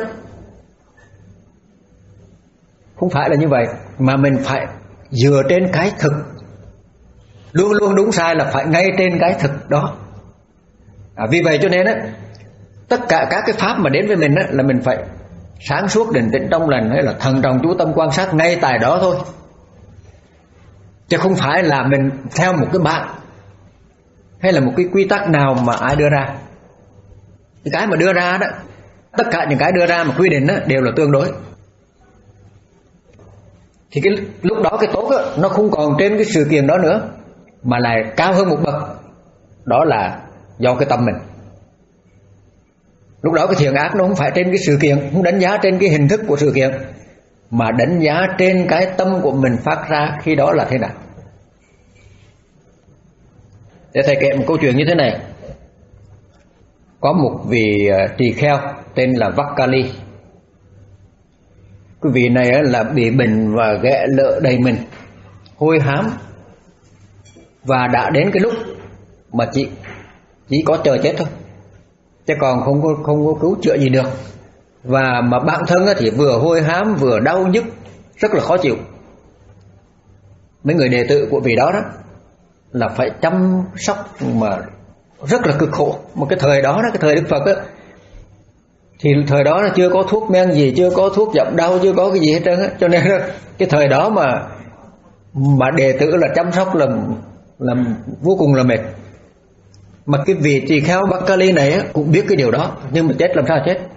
Không phải là như vậy, mà mình phải dựa trên cái thực. Luôn luôn đúng sai là phải ngay trên cái thực đó. À, vì vậy cho nên á, tất cả các cái pháp mà đến với mình á, là mình phải sáng suốt định tĩnh trong lành, hay là thần trọng chú tâm quan sát ngay tại đó thôi, chứ không phải là mình theo một cái bạn hay là một cái quy tắc nào mà ai đưa ra. Cái mà đưa ra đó, tất cả những cái đưa ra mà quy định đó đều là tương đối. thì cái lúc đó cái tốt á, nó không còn trên cái sự kiện đó nữa, mà lại cao hơn một bậc. Đó là do cái tâm mình. Lúc đó cái thiện ác nó không phải trên cái sự kiện, không đánh giá trên cái hình thức của sự kiện, mà đánh giá trên cái tâm của mình phát ra khi đó là thế nào. Để thầy kể một câu chuyện như thế này. Có một vị tỳ kheo tên là Vakali. Cái vị này là bị bệnh và ghẹ lợ đầy mình, hôi hám, và đã đến cái lúc mà chỉ chỉ có chờ chết thôi, chứ còn không có không có cứu chữa gì được. Và mà bản thân thì vừa hôi hám vừa đau nhức, rất là khó chịu. Mấy người đệ tử của vị đó đó là phải chăm sóc mà rất là cực khổ. Một cái thời đó, đó cái thời Đức Phật á, thì thời đó là chưa có thuốc men gì, chưa có thuốc giảm đau, chưa có cái gì hết trơn á, cho nên cái thời đó mà mà đệ tử là chăm sóc là là vô cùng là mệt. Mà cái vị tỳ kheo Vakali này á, cũng biết cái điều đó, nhưng mà chết làm sao chết.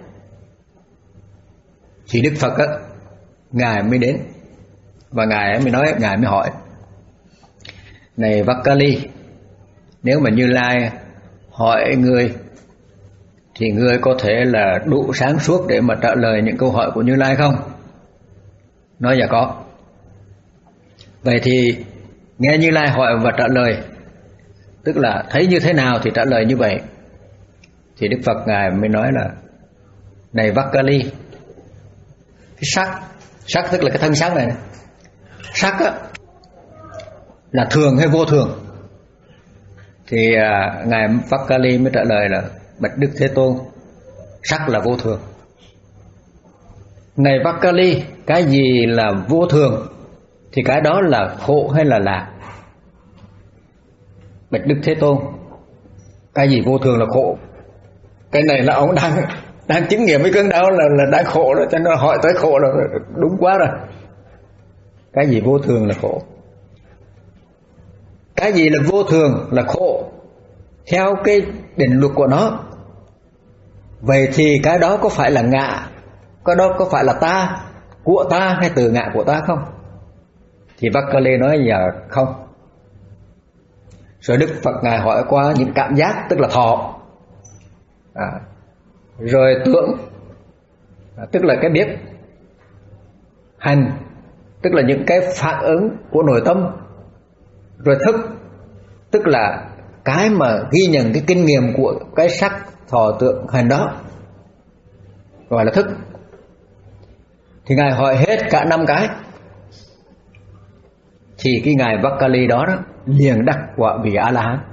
Thì Đức Phật á, ngài mới đến và ngài mới nói, ngài mới hỏi: này Vakali, nếu mà Như Lai hỏi ngươi thì ngươi có thể là đủ sáng suốt để mà trả lời những câu hỏi của Như Lai không? Nói dạ có. Vậy thì nghe Như Lai hỏi và trả lời, tức là thấy như thế nào thì trả lời như vậy. Thì Đức Phật ngài mới nói là: này Vakali, cái sắc, sắc tức là cái thân sắc này, sắc á, là thường hay vô thường? Thì à, ngài Vakali mới trả lời là: bạch Đức Thế Tôn, sắc là vô thường. Này Vakali, cái gì là vô thường thì cái đó là khổ hay là lạc? Bạch Đức Thế Tôn, cái gì vô thường là khổ? Cái này là ông đang đang chứng nghiệm với cơn đau là là đang khổ rồi, cho nên hỏi tới khổ là đúng quá rồi. Cái gì vô thường là khổ? Cái gì là vô thường là khổ theo cái định luật của nó. Vậy thì cái đó có phải là ngã, cái đó có phải là ta, của ta hay từ ngã của ta không? Thì Vakali nói giờ không. Rồi Đức Phật ngài hỏi qua những cảm giác, tức là thọ, à, rồi tưởng, à, tức là cái biết, hành, tức là những cái phản ứng của nội tâm, rồi thức, tức là cái mà ghi nhận cái kinh nghiệm của cái sắc thọ tưởng hành đó, gọi là thức. Thì ngài hỏi hết cả năm cái, thì cái ngài Vakali đó, đó liền đắc quả vị A La Hán.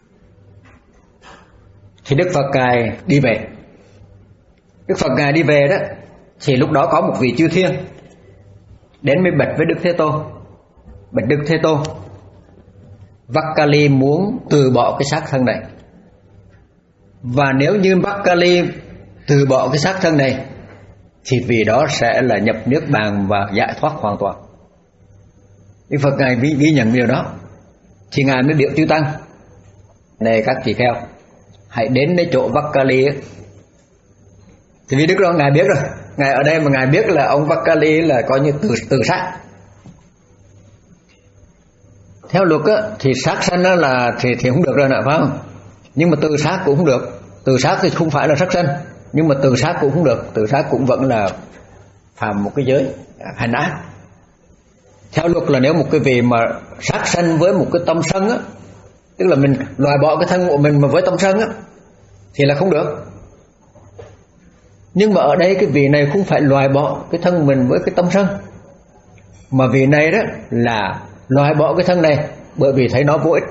Thì Đức Phật ngài đi về. Đức Phật ngài đi về đó, thì lúc đó có một vị chư thiên đến mới bạch với Đức Thế Tôn: bạch Đức Thế Tôn, Vakali muốn từ bỏ cái xác thân này, và nếu như Vakali từ bỏ cái xác thân này thì vì đó sẽ là nhập niết bàn và giải thoát hoàn toàn. Đức Phật ngài ghi, ghi nhận điều đó. Thì ngài mới biểu chư tăng: này các tỳ kheo, hãy đến đến chỗ Vakali ấy. Thì vì Đức đó ngài biết rồi, ngài ở đây mà ngài biết là ông Vakali là coi như từ từ sát. Theo luật á, thì sát sanh á là thì thì không được rồi nè, phải không? Nhưng mà từ sát cũng không được. Từ sát thì không phải là sát sanh, nhưng mà từ sát cũng không được. Từ sát cũng vẫn là phạm một cái giới hành ác. Theo luật là nếu một cái vị mà sát sanh với một cái tâm sân á, tức là mình loại bỏ cái thân của mình mà với tâm sân á, thì là không được. Nhưng mà ở đây cái vị này không phải loại bỏ cái thân mình với cái tâm sân, mà vị này đó là loại bỏ cái thân này bởi vì thấy nó vô ích.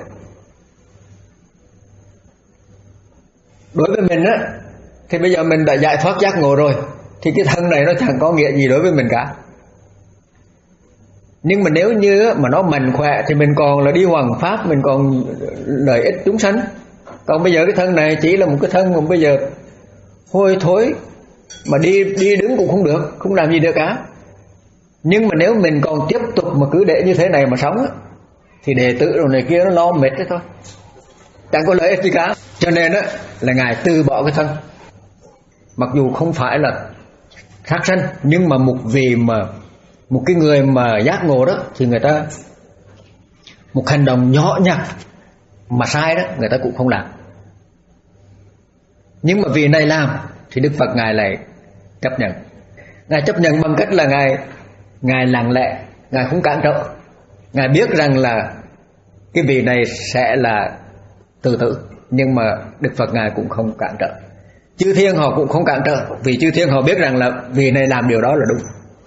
Đối với mình á, thì bây giờ mình đã giải thoát giác ngộ rồi, thì cái thân này nó chẳng có nghĩa gì đối với mình cả. Nhưng mà nếu như mà nó mạnh khỏe thì mình còn là đi hoằng pháp, mình còn lợi ích chúng sanh. Còn bây giờ cái thân này chỉ là một cái thân mà bây giờ hôi thối, mà đi đi đứng cũng không được, không làm gì được cả. Nhưng mà nếu mình còn tiếp tục mà cứ để như thế này mà sống á, thì đệ tử rồi này kia nó lo mệt đấy thôi, chẳng có lợi ích gì cả. Cho nên á là ngài từ bỏ cái thân, mặc dù không phải là sát sanh, nhưng mà một vị mà một cái người mà giác ngộ đó thì người ta một hành động nhỏ nhặt mà sai đó người ta cũng không làm. Nhưng mà vì này làm thì Đức Phật Ngài lại chấp nhận. Ngài chấp nhận bằng cách là Ngài Ngài lặng lẽ, Ngài không cản trở. Ngài biết rằng là cái vị này sẽ là tự tử, nhưng mà Đức Phật Ngài cũng không cản trở. Chư thiên họ cũng không cản trở, vì chư thiên họ biết rằng là vị này làm điều đó là đúng.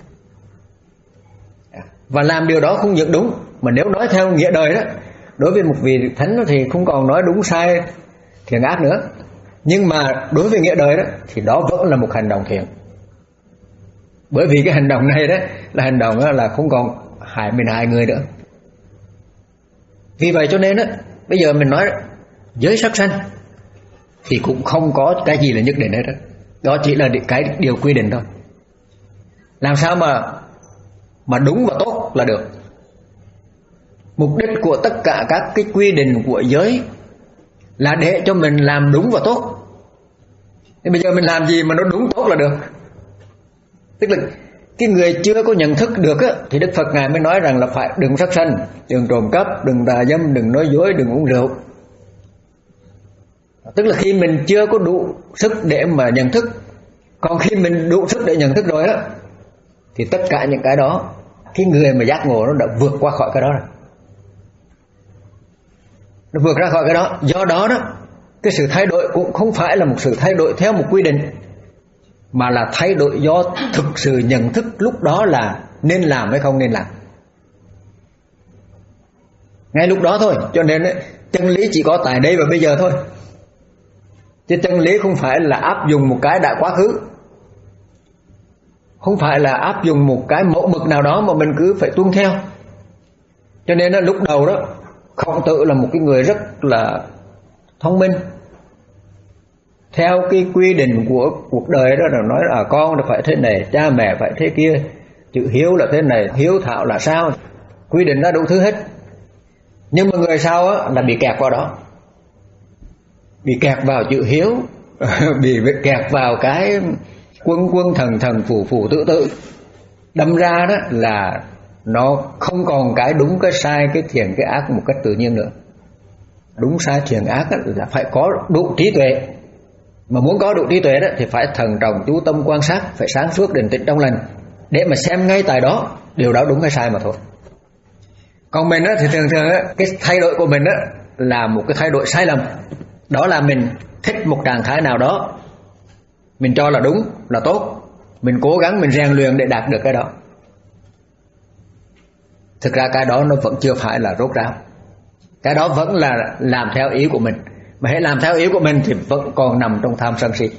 Và làm điều đó không những đúng, mà nếu nói theo nghĩa đời đó, đối với một vị thánh thì không còn nói đúng sai thiện ác nữa. Nhưng mà đối với nghĩa đời đó thì đó vẫn là một hành động thiện. Bởi vì cái hành động này đó là hành động đó là không còn hại mình hại người nữa. Vì vậy cho nên đó, bây giờ mình nói giới sát sanh thì cũng không có cái gì là nhất định hết đó. Đó chỉ là cái điều quy định thôi. Làm sao mà mà đúng và tốt là được. Mục đích của tất cả các cái quy định của giới là để cho mình làm đúng và tốt. Thì bây giờ mình làm gì mà nó đúng tốt là được. Tức là cái người chưa có nhận thức được á, thì Đức Phật Ngài mới nói rằng là phải đừng sát sanh, đừng trộm cắp, đừng tà dâm, đừng nói dối, đừng uống rượu. Tức là khi mình chưa có đủ sức để mà nhận thức. Còn khi mình đủ sức để nhận thức rồi á, thì tất cả những cái đó, cái người mà giác ngộ nó đã vượt qua khỏi cái đó rồi. Nó vượt ra khỏi cái đó. Do đó đó, cái sự thay đổi cũng không phải là một sự thay đổi theo một quy định, mà là thay đổi do thực sự nhận thức lúc đó là nên làm hay không nên làm. Ngay lúc đó thôi. Cho nên ấy, chân lý chỉ có tại đây và bây giờ thôi. Chứ chân lý không phải là áp dụng một cái đã quá khứ, không phải là áp dụng một cái mẫu mực nào đó mà mình cứ phải tuân theo. Cho nên đó, lúc đầu đó Khổng Tử là một cái người rất là thông minh. Theo cái quy định của cuộc đời đó là nói là con là phải thế này, cha mẹ phải thế kia, chữ hiếu là thế này, hiếu thảo là sao, quy định ra đủ thứ hết. Nhưng mà người sau á, là bị kẹt vào đó, bị kẹt vào chữ hiếu, bị kẹt vào cái quân quân thần thần phù phù tự tự. Đâm ra đó là nó không còn cái đúng cái sai, cái thiện cái ác một cách tự nhiên nữa. Đúng sai thiện ác là phải có đủ trí tuệ. Mà muốn có đủ trí tuệ đó thì phải thận trọng chú tâm quan sát, phải sáng suốt định tĩnh trong lành, để mà xem ngay tại đó điều đó đúng hay sai mà thôi. Còn mình á, thì thường thường á, cái thay đổi của mình á, là một cái thay đổi sai lầm. Đó là mình thích một trạng thái nào đó, mình cho là đúng, là tốt, mình cố gắng mình rèn luyện để đạt được cái đó. Thực ra cái đó nó vẫn chưa phải là rốt ráo. Cái đó vẫn là làm theo ý của mình. Mà hãy làm theo ý của mình thì vẫn còn nằm trong tham sân si.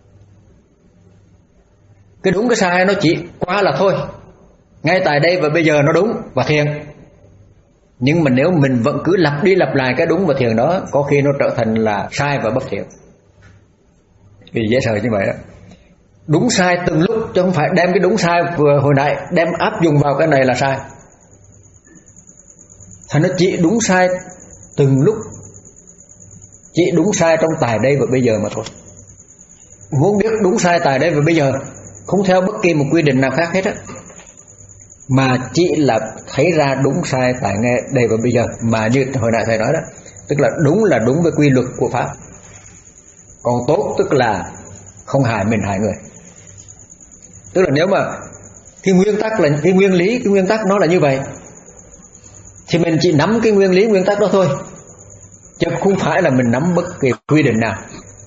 Cái đúng cái sai nó chỉ qua là thôi. Ngay tại đây và bây giờ nó đúng và thiện. Nhưng mà nếu mình vẫn cứ lặp đi lặp lại cái đúng và thiện đó, có khi nó trở thành là sai và bất thiện. Vì dễ sợ như vậy đó. Đúng sai từng lúc, chứ không phải đem cái đúng sai vừa hồi nãy đem áp dụng vào cái này là sai. Thành nó chỉ đúng sai từng lúc, chỉ đúng sai trong tại đây và bây giờ mà thôi. Muốn biết đúng sai tại đây và bây giờ, không theo bất kỳ một quy định nào khác hết á, mà chỉ là thấy ra đúng sai tại ngay đây và bây giờ. Mà như hồi nãy thầy nói đó, tức là đúng là đúng với quy luật của Pháp, còn tốt tức là không hại mình hại người. Tức là nếu mà cái nguyên tắc là cái nguyên lý, cái nguyên tắc nó là như vậy, thì mình chỉ nắm cái nguyên lý nguyên tắc đó thôi, chứ không phải là mình nắm bất kỳ quy định nào.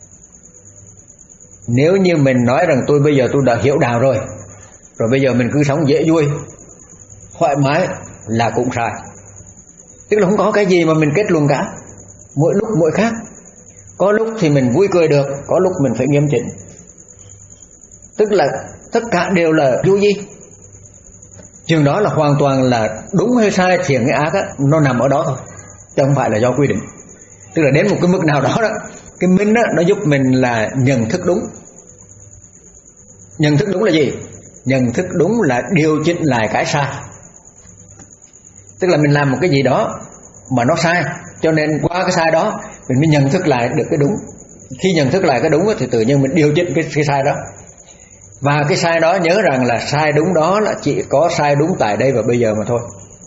Nếu như mình nói rằng tôi bây giờ tôi đã hiểu đạo rồi, rồi bây giờ mình cứ sống dễ vui, thoải mái là cũng sai. Tức là không có cái gì mà mình kết luận cả. Mỗi lúc mỗi khác. Có lúc thì mình vui cười được, có lúc mình phải nghiêm chỉnh. Tức là tất cả đều là vô vi. Chừng đó là hoàn toàn là đúng hay sai, thiện hay ác á, nó nằm ở đó thôi, chứ không phải là do quy định. Tức là đến một cái mức nào đó đó, cái minh đó, nó giúp mình là nhận thức đúng. Nhận thức đúng là gì? Nhận thức đúng là điều chỉnh lại cái sai. Tức là mình làm một cái gì đó mà nó sai, cho nên qua cái sai đó mình mới nhận thức lại được cái đúng. Khi nhận thức lại cái đúng thì tự nhiên mình điều chỉnh cái, cái sai đó. Và cái sai đó nhớ rằng là sai đúng đó là chỉ có sai đúng tại đây và bây giờ mà thôi.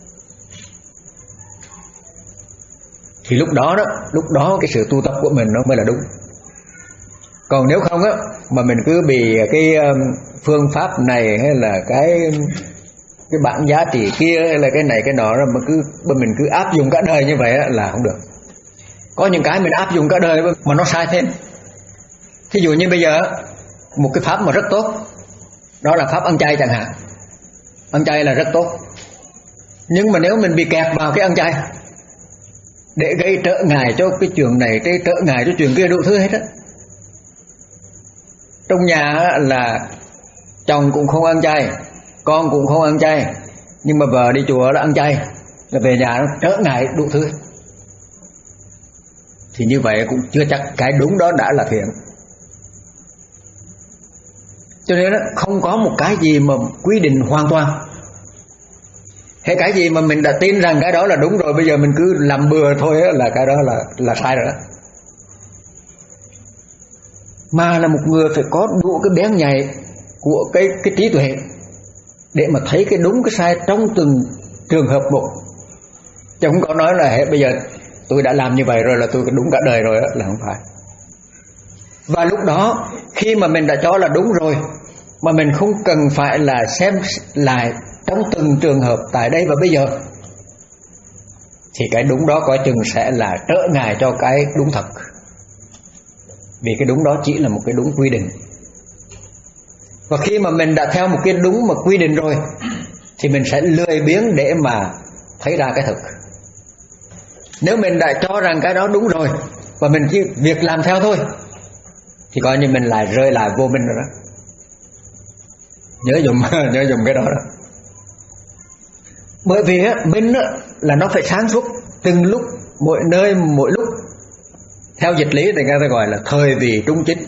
Thì lúc đó đó, lúc đó cái sự tu tập của mình nó mới là đúng. Còn nếu không á, mà mình cứ bị cái phương pháp này hay là cái cái bản giá trị kia hay là cái này cái nọ mà cứ mình cứ áp dụng cả đời như vậy á, là không được. Có những cái mình áp dụng cả đời mà nó sai thêm. Thí dụ như bây giờ một cái pháp mà rất tốt, đó là pháp ăn chay chẳng hạn. Ăn chay là rất tốt. Nhưng mà nếu mình bị kẹt vào cái ăn chay để gây trở ngại cho cái chuyện này, gây trở ngại cho chuyện kia đủ thứ hết á. Trong nhà là chồng cũng không ăn chay, con cũng không ăn chay, nhưng mà vợ đi chùa là ăn chay, là về nhà nó trở ngại đủ thứ. Thì như vậy cũng chưa chắc cái đúng đó đã là thiện. Cho nên không có một cái gì mà quy định hoàn toàn. Hay cái gì mà mình đã tin rằng cái đó là đúng rồi, bây giờ mình cứ làm bừa thôi là cái đó là là sai rồi đó. Mà là một người phải có đủ cái bén nhạy của cái cái trí tuệ để mà thấy cái đúng cái sai trong từng trường hợp một. Chứ không có nói là hey, bây giờ tôi đã làm như vậy rồi là tôi đúng cả đời rồi đó, là không phải. Và lúc đó khi mà mình đã cho là đúng rồi, mà mình không cần phải là xem lại trong từng trường hợp tại đây và bây giờ, thì cái đúng đó coi chừng sẽ là trở ngại cho cái đúng thật. Vì cái đúng đó chỉ là một cái đúng quy định. Và khi mà mình đã theo một cái đúng mà quy định rồi, thì mình sẽ lười biếng để mà thấy ra cái thực. Nếu mình đã cho rằng cái đó đúng rồi và mình chỉ việc làm theo thôi, thì coi như mình lại rơi lại vô minh rồi đó. Nhớ dùng nhớ dùng cái đó đó. Bởi vì á, minh á, là nó phải sáng suốt từng lúc, mỗi nơi, mỗi lúc. Theo dịch lý thì người ta gọi là thời vị trung chính.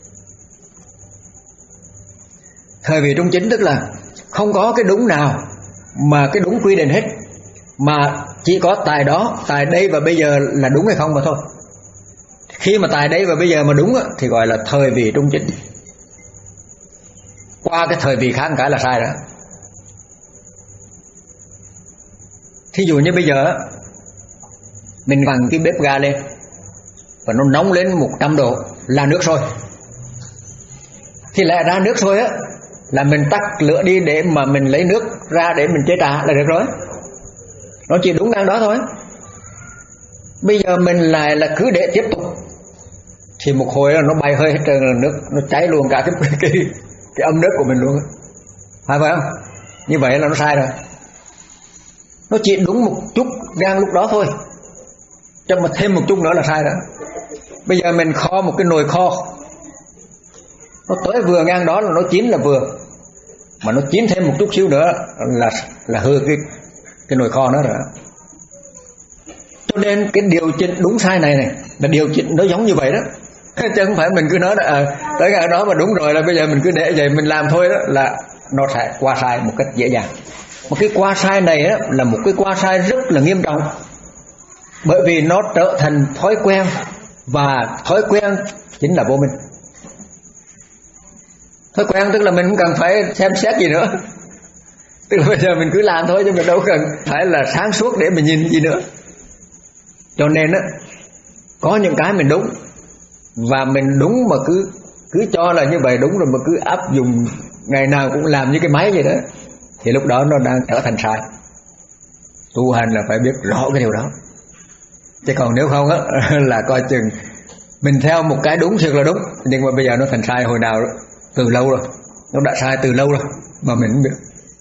Thời vị trung chính tức là không có cái đúng nào mà cái đúng quy định hết, mà chỉ có tại đó, tại đây và bây giờ là đúng hay không mà thôi. Khi mà tại đây và bây giờ mà đúng á, thì gọi là thời vị trung chính. Qua cái thời vị khác một cái là sai đó. Thí dụ như bây giờ mình vặn cái bếp ga lên và nó nóng lên một trăm độ là nước sôi, thì lại ra nước sôi á là mình tắt lửa đi để mà mình lấy nước ra để mình chế trà là được rồi. Nó chỉ đúng ngang đó thôi. Bây giờ mình lại là cứ để tiếp tục thì một hồi nó bay hơi hết trơn, nước nó cháy luôn cả cái cái, cái ấm nước của mình luôn, phải phải không? Như vậy là nó sai rồi. Nó chỉ đúng một chút đang lúc đó thôi, cho mà thêm một chút nữa là sai đó. Bây giờ mình kho một cái nồi kho, nó tới vừa ngang đó là nó chín là vừa, mà nó chín thêm một chút xíu nữa là là hư cái cái nồi kho nó rồi. Cho nên cái điều chỉnh đúng sai này này là điều chỉnh nó giống như vậy đó. Chứ không phải mình cứ nói là à, tới ngày đó mà đúng rồi là bây giờ mình cứ để vậy mình làm thôi đó, là nó sẽ qua sai một cách dễ dàng. Một cái qua sai này á, là một cái qua sai rất là nghiêm trọng, bởi vì nó trở thành thói quen, và thói quen chính là vô minh. Thói quen tức là mình không cần phải xem xét gì nữa, tức là bây giờ mình cứ làm thôi chứ mình đâu cần phải là sáng suốt để mình nhìn gì nữa. Cho nên á, có những cái mình đúng và mình đúng mà cứ cứ cho là như vậy đúng rồi mà cứ áp dụng ngày nào cũng làm như cái máy vậy đó, thì lúc đó nó đang trở thành sai. Tu hành là phải biết rõ cái điều đó, chứ còn nếu không á là coi chừng mình theo một cái đúng thiệt là đúng, nhưng mà bây giờ nó thành sai hồi nào đó, từ lâu rồi, nó đã sai từ lâu rồi mà mình không biết.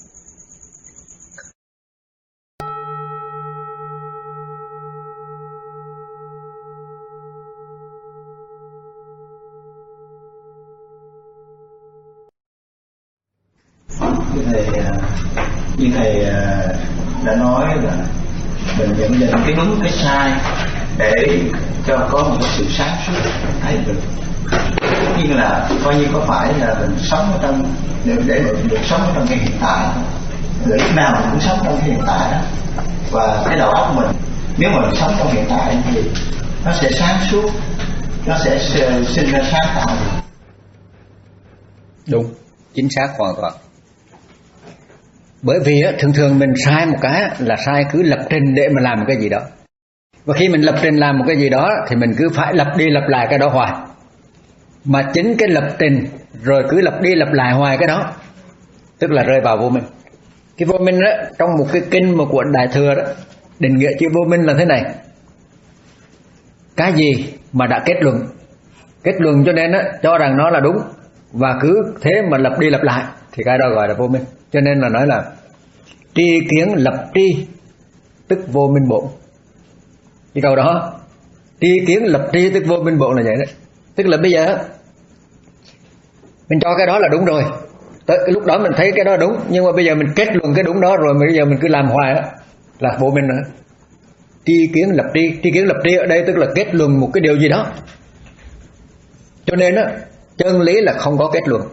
Như thầy, như thầy đã nói là mình nhận định cái đúng cái sai để cho có một sự sáng suốt thấy được. Nhưng là coi như có phải là mình sống ở trong để, để mình được sống ở trong cái hiện tại, lúc nào mình cũng sống trong cái hiện tại đó, và cái đầu óc của mình nếu mà mình sống trong hiện tại thì nó sẽ sáng suốt, nó sẽ sinh ra sáng tạo. Đúng. chính xác hoàn toàn. Bởi vì thường thường mình sai một cái là sai cứ lập trình để mà làm một cái gì đó, và khi mình lập trình làm một cái gì đó thì mình cứ phải lặp đi lặp lại cái đó hoài. Mà chính cái lập trình rồi cứ lặp đi lặp lại hoài cái đó tức là rơi vào vô minh. Cái vô minh đó, trong một cái kinh mà của Đại Thừa đó, định nghĩa chữ vô minh là thế này: cái gì mà đã kết luận, kết luận cho nên đó, cho rằng nó là đúng và cứ thế mà lặp đi lặp lại thì cái đó gọi là vô minh. Cho nên là nói là tri kiến lập tri tức vô minh bổn. Cái câu đó tri kiến lập tri tức vô minh bổn là vậy đấy. Tức là bây giờ mình cho cái đó là đúng rồi, tới cái lúc đó mình thấy cái đó đúng, nhưng mà bây giờ mình kết luận cái đúng đó rồi mà bây giờ mình cứ làm hoài đó là vô minh nữa. Tri kiến lập tri, tri kiến lập tri ở đây tức là kết luận một cái điều gì đó. Cho nên đó, chân lý là không có kết luận.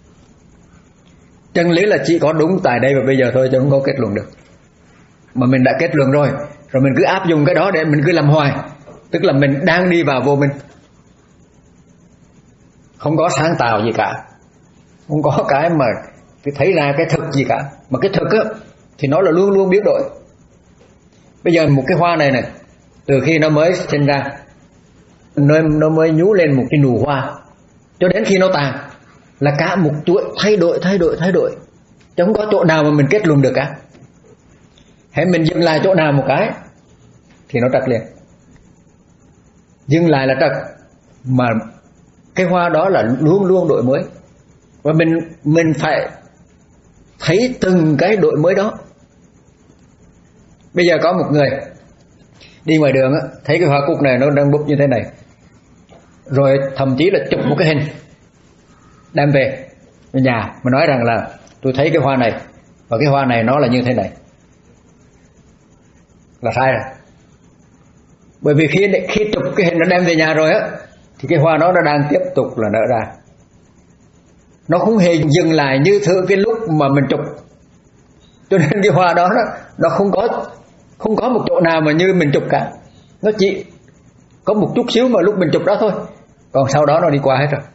Chân lý là chỉ có đúng tại đây và bây giờ thôi, chứ không có kết luận được. Mà mình đã kết luận rồi, rồi mình cứ áp dụng cái đó để mình cứ làm hoài, tức là mình đang đi vào vô minh. Không có sáng tạo gì cả, không có cái mà cái thấy ra cái thực gì cả. Mà cái thực á, thì nó là luôn luôn biến đổi. Bây giờ một cái hoa này này, từ khi nó mới sinh ra, nó, nó mới nhú lên một cái nụ hoa, cho đến khi nó tàn là cả một chuỗi thay đổi, thay đổi, thay đổi, chứ không có chỗ nào mà mình kết luận được cả. Hãy mình dừng lại chỗ nào một cái thì nó trật liền. Dừng lại là trật, mà cái hoa đó là luôn luôn đổi mới. Và mình mình phải thấy từng cái đổi mới đó. Bây giờ có một người đi ngoài đường á, thấy cái hoa cúc này nó đang búp như thế này, rồi thậm chí là chụp một cái hình đem về nhà mà nói rằng là tôi thấy cái hoa này và cái hoa này nó là như thế này, là sai rồi. Bởi vì khi khi chụp cái hình nó đem về nhà rồi á, thì cái hoa nó nó đang tiếp tục là nở ra. Nó không hề dừng lại như thứ cái lúc mà mình chụp. Cho nên cái hoa đó nó, nó không có không có một chỗ nào mà như mình chụp cả. Nó chỉ có một chút xíu mà lúc mình chụp đó thôi, còn sau đó nó đi qua hết rồi.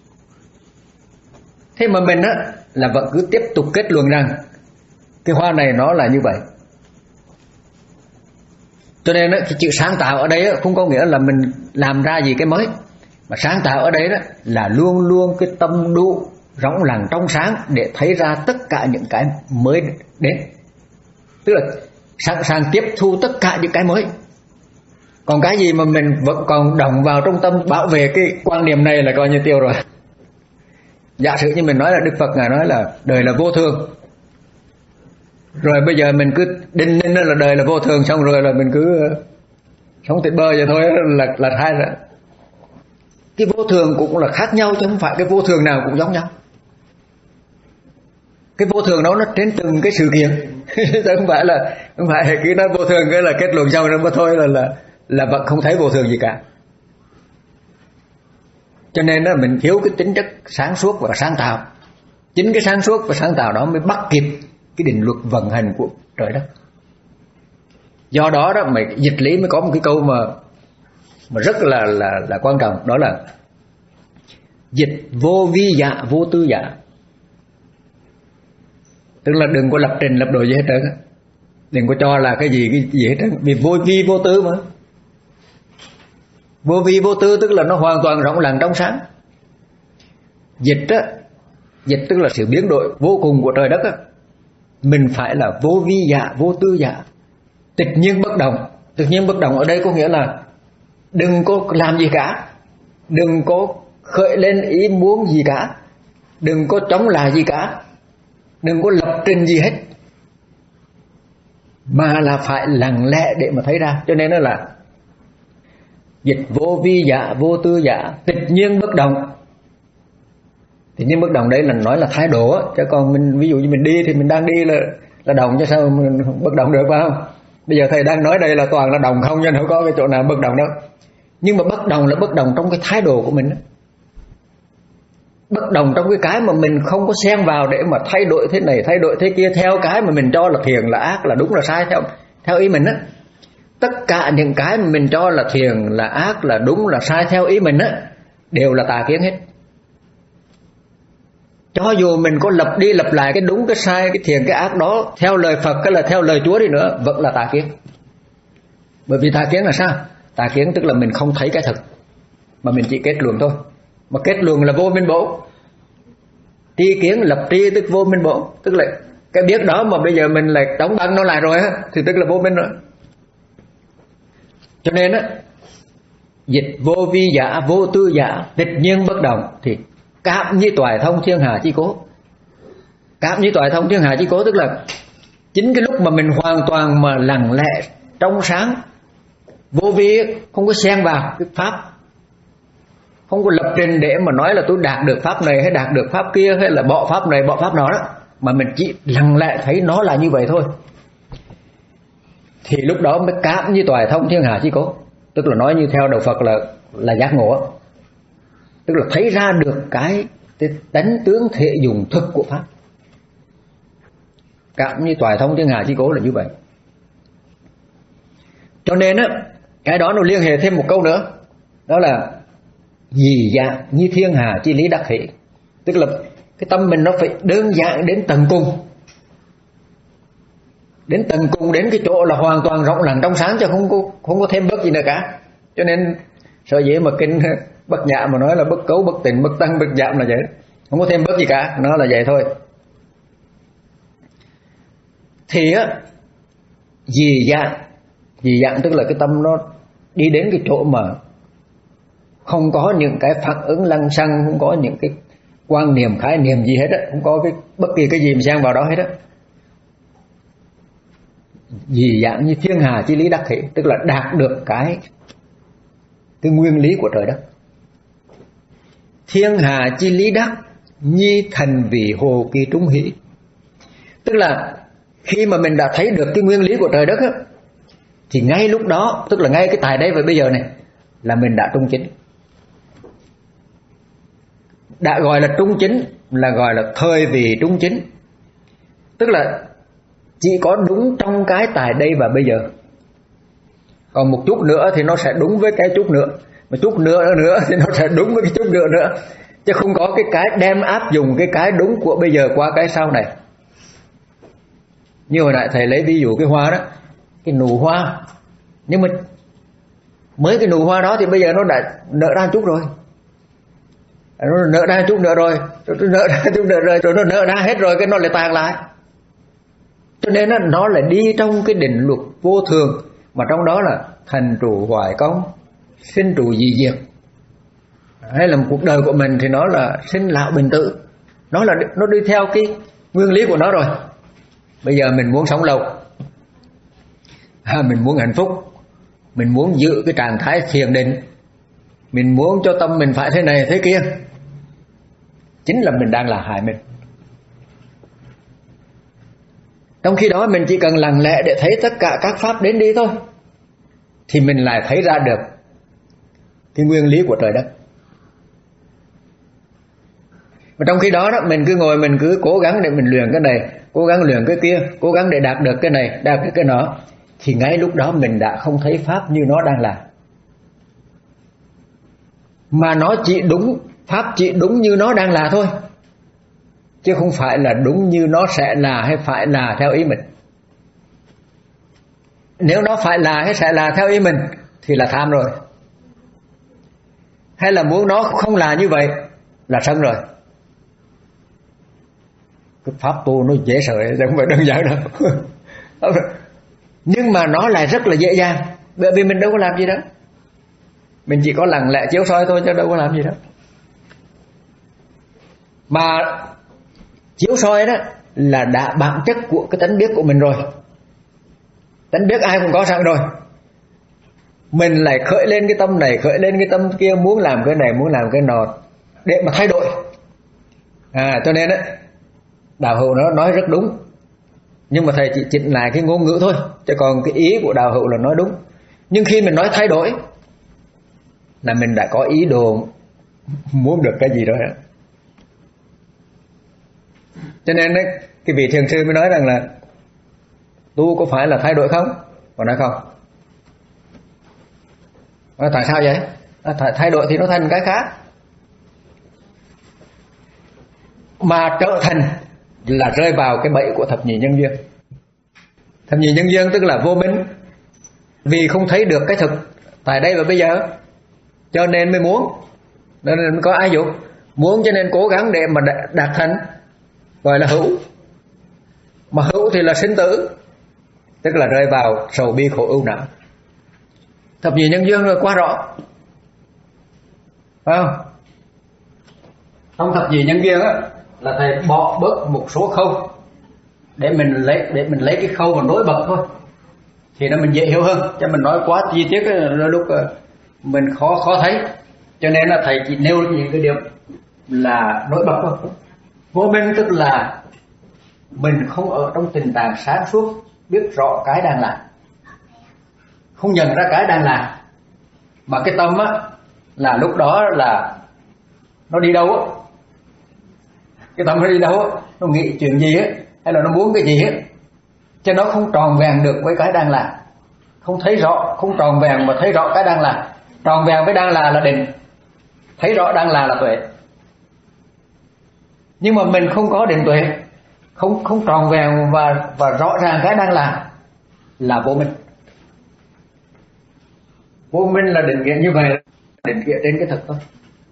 Thế mà mình á là vẫn cứ tiếp tục kết luận rằng cái hoa này nó là như vậy. Cho nên á, cái chữ sáng tạo ở đây á, không có nghĩa là mình làm ra gì cái mới, mà sáng tạo ở đây đó là luôn luôn cái tâm đủ rỗng lặng trong sáng để thấy ra tất cả những cái mới đến. Tức là sẵn sàng tiếp thu tất cả những cái mới. Còn cái gì mà mình vẫn còn đồng vào trong tâm bảo vệ cái quan điểm này là coi như tiêu rồi. Giả sử như mình nói là Đức Phật Ngài nói là đời là vô thường, rồi bây giờ mình cứ đinh ninh là đời là vô thường, xong rồi là mình cứ sống tuyệt bơ vậy thôi là là sai rồi. Cái vô thường cũng là khác nhau, chứ không phải cái vô thường nào cũng giống nhau. Cái vô thường đó nó trên từng cái sự kiện chứ không phải là không phải cứ nói vô thường cái là kết luận xong rồi mà thôi là là là vẫn không thấy vô thường gì cả. Cho nên đó, mình thiếu cái tính chất sáng suốt và sáng tạo. Chính cái sáng suốt và sáng tạo đó mới bắt kịp cái định luật vận hành của trời đất. Do đó đó mà dịch lý mới có một cái câu mà mà rất là là là quan trọng, đó là dịch vô vi dạ vô tư dạ. Tức là đừng có lập trình lập đồ gì hết trơn, đừng có cho là cái gì cái gì hết trơn, vì vô vi vô tư mà. Vô vi vô tư tức là nó hoàn toàn rộng lặng trong sáng. Dịch á, dịch tức là sự biến đổi vô cùng của trời đất á. Mình phải là vô vi dạ vô tư dạ, tịch nhiên bất động. Tịch nhiên bất động ở đây có nghĩa là đừng có làm gì cả, đừng có khởi lên ý muốn gì cả, đừng có chống lại gì cả, đừng có lập trình gì hết, mà là phải lặng lẽ để mà thấy ra. Cho nên nó là dịch vô vi dạ vô tư dạ, tịch nhiên bất động. Tịch nhiên bất động đấy là nói là thái độ á, chứ còn mình ví dụ như mình đi thì mình đang đi là là động, chứ sao mình bất động được, phải không? Bây giờ thầy đang nói đây là toàn là động không, chứ không có cái chỗ nào bất động đâu. Nhưng mà bất động là bất động trong cái thái độ của mình, bất động trong cái cái mà mình không có xen vào để mà thay đổi thế này thay đổi thế kia theo cái mà mình cho là thiền là ác là đúng là sai theo theo ý mình á. Tất cả những cái mà mình cho là thiền là ác là đúng là sai theo ý mình á đều là tà kiến hết. cho dù mình có lập đi lập lại cái đúng cái sai, cái thiện cái ác đó theo lời Phật hay là theo lời Chúa đi nữa vẫn là tà kiến. Bởi vì tà kiến là sao? Tà kiến tức là mình không thấy cái thật mà mình chỉ kết luận thôi. Mà kết luận là vô minh bổ. Tri kiến lập tri tức vô minh bổ, tức là cái biết đó mà bây giờ mình lại đóng băng nó lại rồi á thì tức là vô minh rồi. Cho nên á, dịch vô vi giả, vô tư giả, tịch nhiên bất động thì cảm như toại thông thiên hà chi cố. Cảm như toại thông thiên hà chi cố tức là chính cái lúc mà mình hoàn toàn mà lặng lẽ trong sáng, vô vi, không có xen vào cái pháp, không có lập trình để mà nói là tôi đạt được pháp này hay đạt được pháp kia hay là bỏ pháp này bỏ pháp đó, đó mà mình chỉ lặng lẽ thấy nó là như vậy thôi, thì lúc đó mới cảm như toại thông thiên hà chi cố. Tức là nói như theo đạo Phật là là giác ngộ, tức là thấy ra được cái, cái tánh tướng thể dùng thực của pháp. Cảm như toại thông thiên hà chi cố là như vậy. Cho nên á, cái đó nó liên hệ thêm một câu nữa, đó là dị dạng như thiên hà chi lý đắc hỷ. Tức là cái tâm mình nó phải đơn giản đến tận cùng, đến tận cùng, đến cái chỗ là hoàn toàn rộng lặng trong sáng, chứ không có không có thêm bớt gì nữa cả. Cho nên sở dĩ mà kinh Bất Nhã mà nói là bất cấu bất tịnh bất tăng bất giảm là vậy, không có thêm bớt gì cả, nó là vậy thôi. Thì á, dị dạng, dị dạng tức là cái tâm nó đi đến cái chỗ mà không có những cái phản ứng lăng xăng, không có những cái quan niệm khái niệm gì hết á, không có cái bất kỳ cái gì mà xen vào đó hết á. Dị dạng như thiên hà chi lý đắc hỷ, tức là đạt được cái cái nguyên lý của trời đất. Thiên hà chi lý đắc nhi thần vị hồ kỳ trung hỷ, tức là khi mà mình đã thấy được cái nguyên lý của trời đất á, thì ngay lúc đó, tức là ngay cái tại đây và bây giờ này là mình đã trung chính. Đã gọi là trung chính là gọi là thời vị trung chính, tức là chỉ có đúng trong cái tại đây và bây giờ. Còn một chút nữa thì nó sẽ đúng với cái chút nữa, một chút nữa nữa thì nó sẽ đúng với cái chút nữa nữa, chứ không có cái cái đem áp dụng cái cái đúng của bây giờ qua cái sau này. Như hồi nãy thầy lấy ví dụ cái hoa đó, cái nụ hoa, nhưng mà mới cái nụ hoa đó thì bây giờ nó đã nở ra chút rồi, nó nở ra chút nữa rồi, nó nở ra chút nữa rồi, rồi nó nở ra hết rồi, cái nó lại tàn lại. Cho nên nó lại đi trong cái định luật vô thường, mà trong đó là thành trụ hoại công, sinh trụ dị diệt. Hay là một cuộc đời của mình thì nó là sinh lão bệnh tử, nó là nó đi theo cái nguyên lý của nó rồi. Bây giờ mình muốn sống lâu, à, mình muốn hạnh phúc, mình muốn giữ cái trạng thái thiền định, mình muốn cho tâm mình phải thế này thế kia, chính là mình đang là hại mình. Trong khi đó mình chỉ cần lặng lẽ để thấy tất cả các pháp đến đi thôi, thì mình lại thấy ra được cái nguyên lý của trời đất. Và trong khi đó, đó mình cứ ngồi mình cứ cố gắng để mình luyện cái này, cố gắng luyện cái kia, cố gắng để đạt được cái này, đạt được cái nọ, thì ngay lúc đó mình đã không thấy pháp như nó đang là. Mà nó chỉ đúng, pháp chỉ đúng như nó đang là thôi, chứ không phải là đúng như nó sẽ là hay phải là theo ý mình. Nếu nó phải là hay sẽ là theo ý mình thì là tham rồi. Hay là muốn nó không là như vậy là sân rồi. Cái pháp tu nó dễ sợ, không phải đơn giản đâu. Nhưng mà nó lại rất là dễ dàng, bởi vì mình đâu có làm gì đó, mình chỉ có lặng lẽ chiếu soi thôi chứ đâu có làm gì đó. Mà chiếu soi đó là đã bản chất của cái tánh biết của mình rồi. Tánh biết ai cũng có sẵn rồi, mình lại khởi lên cái tâm này, khởi lên cái tâm kia, muốn làm cái này, muốn làm cái nọ để mà thay đổi. À, cho nên đó, Đạo Hữu nó nói rất đúng, nhưng mà thầy chỉ chỉnh lại cái ngôn ngữ thôi, chứ còn cái ý của Đạo Hữu là nói đúng. Nhưng khi mình nói thay đổi là mình đã có ý đồ muốn được cái gì đó. Cho nên đấy, cái vị thiền sư mới nói rằng là tu có phải là thay đổi không? Còn nói không. Nói tại sao vậy? Thay đổi thì nó thành cái khác. mà trở thành là rơi vào cái bẫy của thập nhị nhân duyên. Thập nhị nhân duyên tức là vô minh, vì không thấy được cái thực tại đây và bây giờ cho nên mới muốn, nên mới có ái dục, muốn cho nên cố gắng để mà đạt thành, gọi là hữu. Mà hữu thì là sinh tử, tức là rơi vào sầu bi khổ ưu não. Thập nhị nhân duyên rồi quá rõ, phải không? Trong thập nhị nhân duyên á là thầy bỏ bớt một số khâu để mình lấy để mình lấy cái khâu mà nổi bật thôi, thì nó mình dễ hiểu hơn. Cho mình nói quá chi tiết là lúc mình khó khó thấy, cho nên là thầy chỉ nêu những cái điểm là nổi bật thôi. Vô minh tức là mình không ở trong tình trạng sáng suốt, biết rõ cái đang làm, không nhận ra cái đang làm, mà cái tâm á là lúc đó là nó đi đâu á, cái tâm nó đi đâu á, nó nghĩ chuyện gì á, hay là nó muốn cái gì á, cho nó không tròn vẹn được với cái đang làm, không thấy rõ, không tròn vẹn mà thấy rõ cái đang làm. Tròn vẹn với đang là là định, thấy rõ đang là là tuệ. Nhưng mà mình không có định tuệ, không không tròn vẹn và và rõ ràng cái đang làm là vô minh. Vô minh là định nghĩa như vậy, định nghĩa trên cái thực thôi.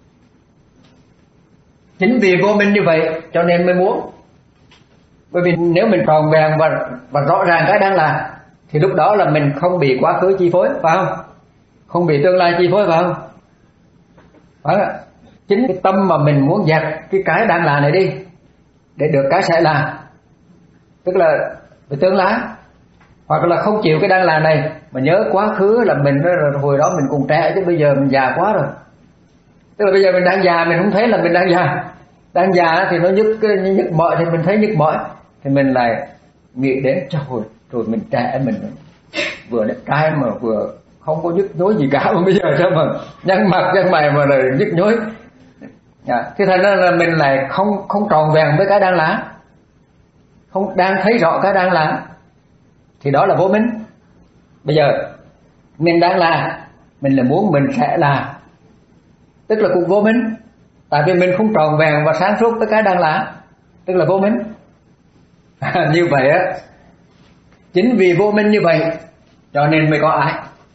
Chính vì vô minh như vậy cho nên mới muốn. Bởi vì nếu mình tròn vẹn và và rõ ràng cái đang làm thì lúc đó là mình không bị quá khứ chi phối, phải không? Không bị tương lai chi phối, phải không? Phải không? Chính cái tâm mà mình muốn dẹp cái cái đang làm này đi để được cái sẽ làm, tức là về tương lai, hoặc là không chịu cái đang làm này mà nhớ quá khứ là mình hồi đó mình cùng trẻ chứ bây giờ mình già quá rồi. Tức là bây giờ mình đang già mình không thấy là mình đang già, đang già thì nó nhức nhức mỏi thì mình thấy nhức mỏi, thì mình lại nghĩ đến trời ơi, rồi mình trẻ mình vừa đẹp trai mà vừa không có nhức nhối gì cả, mà bây giờ sao mà nhăn mặt nhăn mày mà là nhức nhối. À, thế thành ra là mình lại không không tròn vẹn với cái đang làm, không đang thấy rõ cái đang làm, thì đó là vô minh. Bây giờ mình đang làm, mình là muốn mình sẽ làm, tức là cũng vô minh, tại vì mình không tròn vẹn và sáng suốt với cái đang làm, tức là vô minh. À, như vậy á, chính vì vô minh như vậy cho nên mới có ái.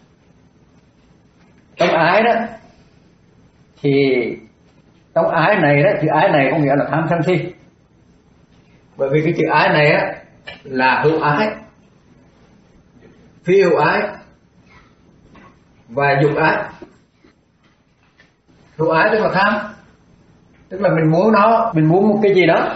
Trong ái đó thì trong ái này đó, chữ ái này có nghĩa là tham sân si. Bởi vì cái chữ ái này á là hữu ái, phi hữu ái và dục ái. Hữu ái tức là tham, tức là mình muốn nó, mình muốn một cái gì đó.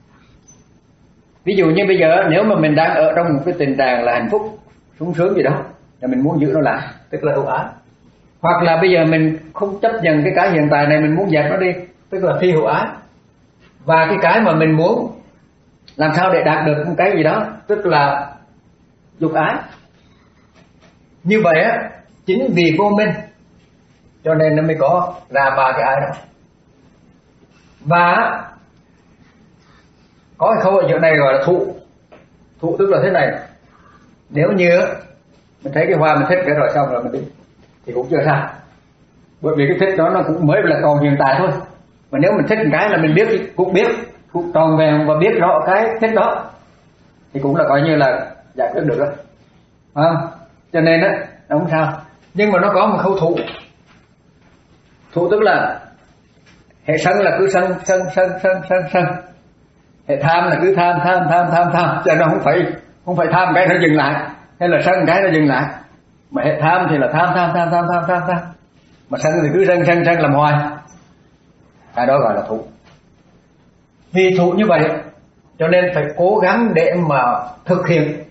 Ví dụ như bây giờ nếu mà mình đang ở trong một cái tình trạng là hạnh phúc, sung sướng gì đó, là mình muốn giữ nó lại, tức là hữu ái. Hoặc là bây giờ mình không chấp nhận cái cái hiện tại này, mình muốn dẹp nó đi, tức là phi hữu ái. Và cái cái mà mình muốn làm sao để đạt được một cái gì đó, tức là dục ái. Như vậy á, chính vì vô minh cho nên nó mới có ra ba cái ái đó. Và có cái khâu ở chỗ này gọi là thụ. Thụ tức là thế này, nếu như mình thấy cái hoa mình thích cái rồi xong rồi mình đi thì cũng chưa sao, bởi vì cái thích đó nó cũng mới là còn hiện tại thôi. Mà nếu mình thích một cái là mình biết, cũng biết, cũng tròn vẹn và biết rõ cái thích đó thì cũng là coi như là giải quyết được rồi, à, cho nên đó nó không sao. Nhưng mà nó có một khâu thụ. Thụ tức là hệ sân là cứ sân sân sân sân sân sân, hệ tham là cứ tham tham tham tham tham, cho nó không phải không phải tham cái nó dừng lại, hay là sân cái nó dừng lại, mà hệ tham thì là tham tham tham tham tham tham tham, mà sân thì cứ sân sân sân làm hoài, cái đó gọi là thụ. Vì thụ như vậy cho nên phải cố gắng để mà thực hiện,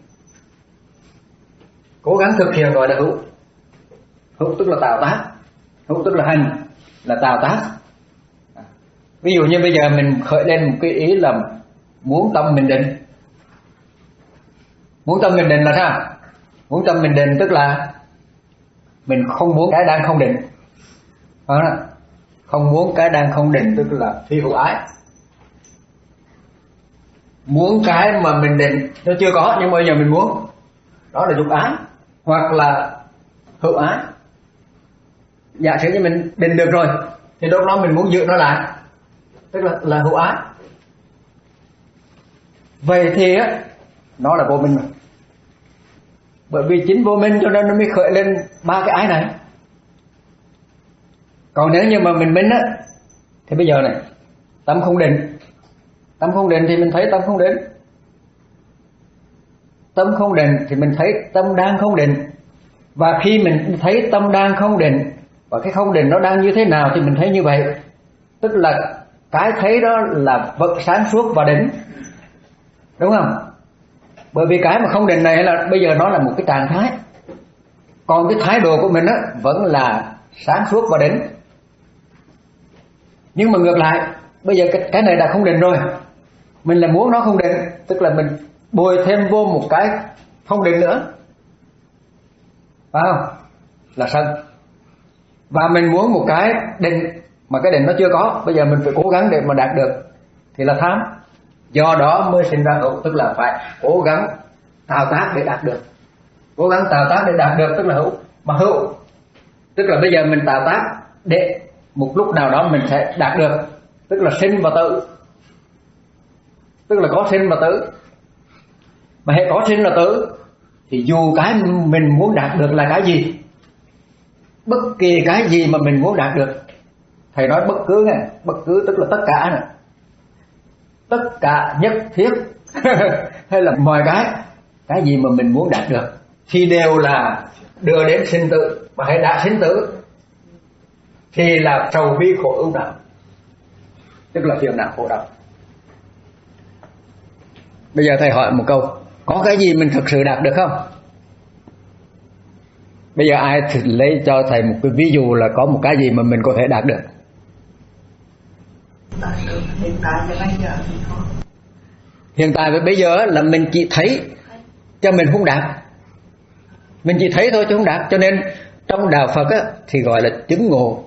cố gắng thực hiện gọi là hữu. Hữu tức là tạo tác, hữu tức là hành, là tạo tác. Ví dụ như bây giờ mình khởi lên một cái ý là muốn tâm mình định. Muốn tâm mình định là sao? Muốn tâm mình định tức là mình không muốn cái đang không định, không muốn cái đang không định tức là phi hữu ái. Muốn cái mà mình định nó chưa có nhưng bây giờ mình muốn, đó là dục ái. Hoặc là hữu ái, giả sử như mình định được rồi thì lúc đó mình muốn giữ nó lại, tức là là hữu ái. Vậy thì á, nó là vô minh mà. Bởi vì chính vô minh cho nên nó mới khởi lên ba cái ái này. Còn nếu như mà mình minh á, thì bây giờ này, tâm không định. Tâm không định thì mình thấy tâm không định. Tâm không định thì mình thấy tâm đang không định. Và khi mình thấy tâm đang không định, và cái không định nó đang như thế nào thì mình thấy như vậy. Tức là cái thấy đó là vật sáng suốt và định. Đúng không? Bởi vì cái mà không định này là bây giờ nó là một cái trạng thái. Còn cái thái độ của mình á vẫn là sáng suốt và định. Nhưng mà ngược lại, bây giờ cái, cái này đã không định rồi, mình là muốn nó không định, tức là mình bồi thêm vô một cái không định nữa, phải không? Là sân. Và mình muốn một cái định mà cái định nó chưa có, bây giờ mình phải cố gắng để mà đạt được, thì là tham. Do đó mới sinh ra hữu, tức là phải cố gắng tạo tác để đạt được. Cố gắng tạo tác để đạt được tức là hữu. Mà hữu tức là bây giờ mình tạo tác để một lúc nào đó mình sẽ đạt được, tức là sinh và tử. Tức là có sinh và tử. Mà hệ có sinh là tử thì dù cái mình muốn đạt được là cái gì, bất kỳ cái gì mà mình muốn đạt được, thầy nói bất cứ này, bất cứ tức là tất cả này, tất cả nhất thiết hay là mọi cái, cái gì mà mình muốn đạt được thì đều là đưa đến sinh tử. Mà hãy đạt sinh tử thì là sầu bi khổ ưu não, tức là phiền não khổ đau. Bây giờ thầy hỏi một câu, có cái gì mình thực sự đạt được không? Bây giờ ai thì lấy cho thầy một cái ví dụ là có một cái gì mà mình có thể đạt được. Đạt được hiện tại và bây giờ thì có. Hiện tại và bây giờ là mình chỉ thấy cho mình không đạt. Mình chỉ thấy thôi chứ không đạt. Cho nên trong đạo Phật á, thì gọi là chứng ngộ.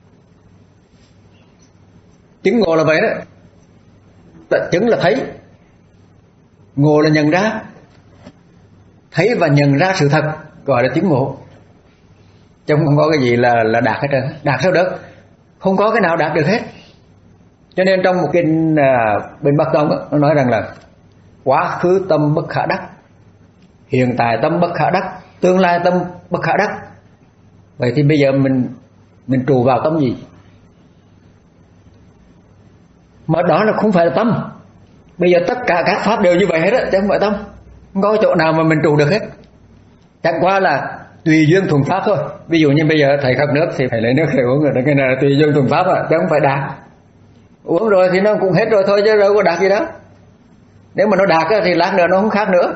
Chứng ngộ là vậy đó. Chứng là thấy, ngộ là nhận ra. Thấy và nhận ra sự thật gọi là chứng ngộ. Chứ không có cái gì là, là đạt hết trơn. Đạt sao được? Không có cái nào đạt được hết. Cho nên trong một kinh à, bên Bắc Tông nó nói rằng là quá khứ tâm bất khả đắc, hiện tại tâm bất khả đắc, tương lai tâm bất khả đắc. Vậy thì bây giờ mình mình trụ vào tâm gì? Mà đó là không phải là tâm. Bây giờ tất cả các pháp đều như vậy hết á, chứ không phải tâm. Không có chỗ nào mà mình trụ được hết. Chẳng qua là tùy duyên thuần pháp thôi. Ví dụ như bây giờ thầy khát nước thì phải lấy nước để uống rồi. Cái này là tùy duyên thuần pháp à, chứ không phải đạt. Uống rồi thì nó cũng hết rồi thôi chứ đâu có đạt gì đó. Nếu mà nó đạt thì lát nữa nó không khác nữa.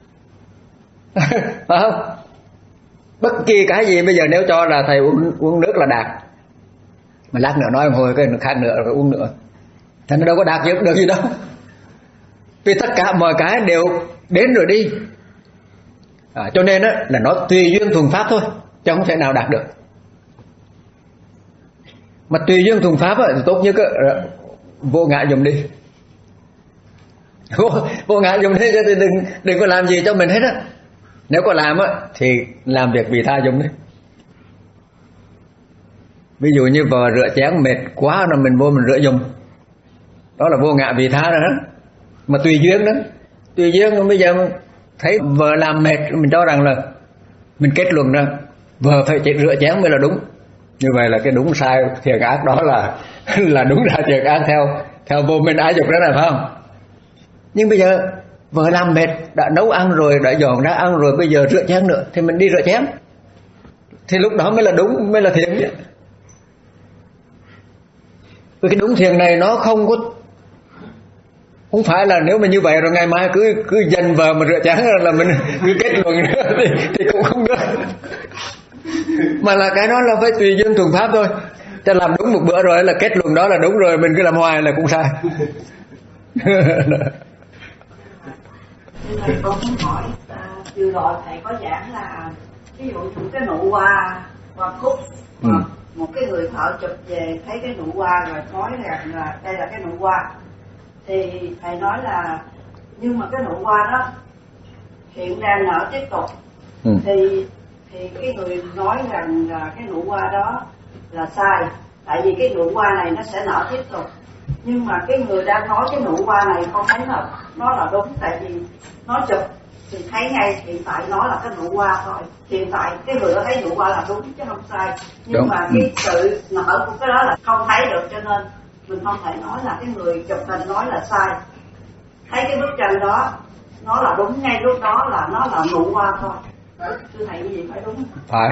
Phải không? Bất kỳ cái gì bây giờ nếu cho là thầy uống, uống nước là đạt, mà lát nữa nói hồi cái khác nữa rồi uống nữa, thì nó đâu có đạt được gì đâu. Vì tất cả mọi cái đều đến rồi đi. À, cho nên á, là nó tùy duyên thuần pháp thôi, chứ không thể nào đạt được. Mà tùy duyên thuần pháp á, thì tốt nhất á, vô ngã dùng đi. Vô, vô ngã dùng đi thì đừng, đừng có làm gì cho mình hết á. Nếu có làm á, thì làm việc vì tha dùng đi. Ví dụ như vợ rửa chén mệt quá rồi mình vô mình rửa dùng, đó là vô ngã vì tha rồi đó. Mà tùy duyên đó. Tùy duyên bây giờ thấy vợ làm mệt, mình cho rằng là mình kết luận rằng vợ phải rửa chén mới là đúng. Như vậy là cái đúng sai thiện ác đó là là đúng ra thiện ác theo theo vô minh ái dục đó là phải không? Nhưng bây giờ vợ làm mệt, đã nấu ăn rồi, đã dọn ra ăn rồi, bây giờ rửa chén nữa thì mình đi rửa chén, thì lúc đó mới là đúng, mới là thiện chứ. Vì cái đúng thiện này nó không có, không phải là nếu mà như vậy rồi ngày mai cứ cứ dành vợ mà rửa chén là mình cứ kết luận nữa thì, thì cũng không được. Mà là cái đó là phải tùy duyên thuần pháp thôi. Cho làm đúng một bữa rồi là kết luận đó là đúng rồi, mình cứ làm hoài là cũng sai. Thầy con muốn hỏi, à, vừa rồi thầy có giảng là ví dụ những cái nụ hoa hoa cúc, ừ. một cái người thợ chụp về thấy cái nụ hoa rồi nói rằng là đây là cái nụ hoa, thì thầy nói là nhưng mà cái nụ hoa đó hiện đang nở tiếp tục, ừ. thì thì cái người nói rằng là cái nụ hoa đó là sai, tại vì cái nụ hoa này nó sẽ nở tiếp tục, Nhưng mà cái người đang nói cái nụ hoa này con thấy là nó là đúng, tại vì nó chụp thì thấy ngay hiện tại nó là cái nụ hoa thôi. Hiện tại cái người đó thấy nụ hoa là đúng chứ không sai. Nhưng đúng. Mà cái sự nở của cái đó là không thấy được, cho nên mình không thể nói là cái người chụp hình nói là sai. Thấy cái bức tranh đó nó là đúng ngay lúc đó là nó là nụ hoa thôi. Thưa thầy, cái gì phải đúng? Phải.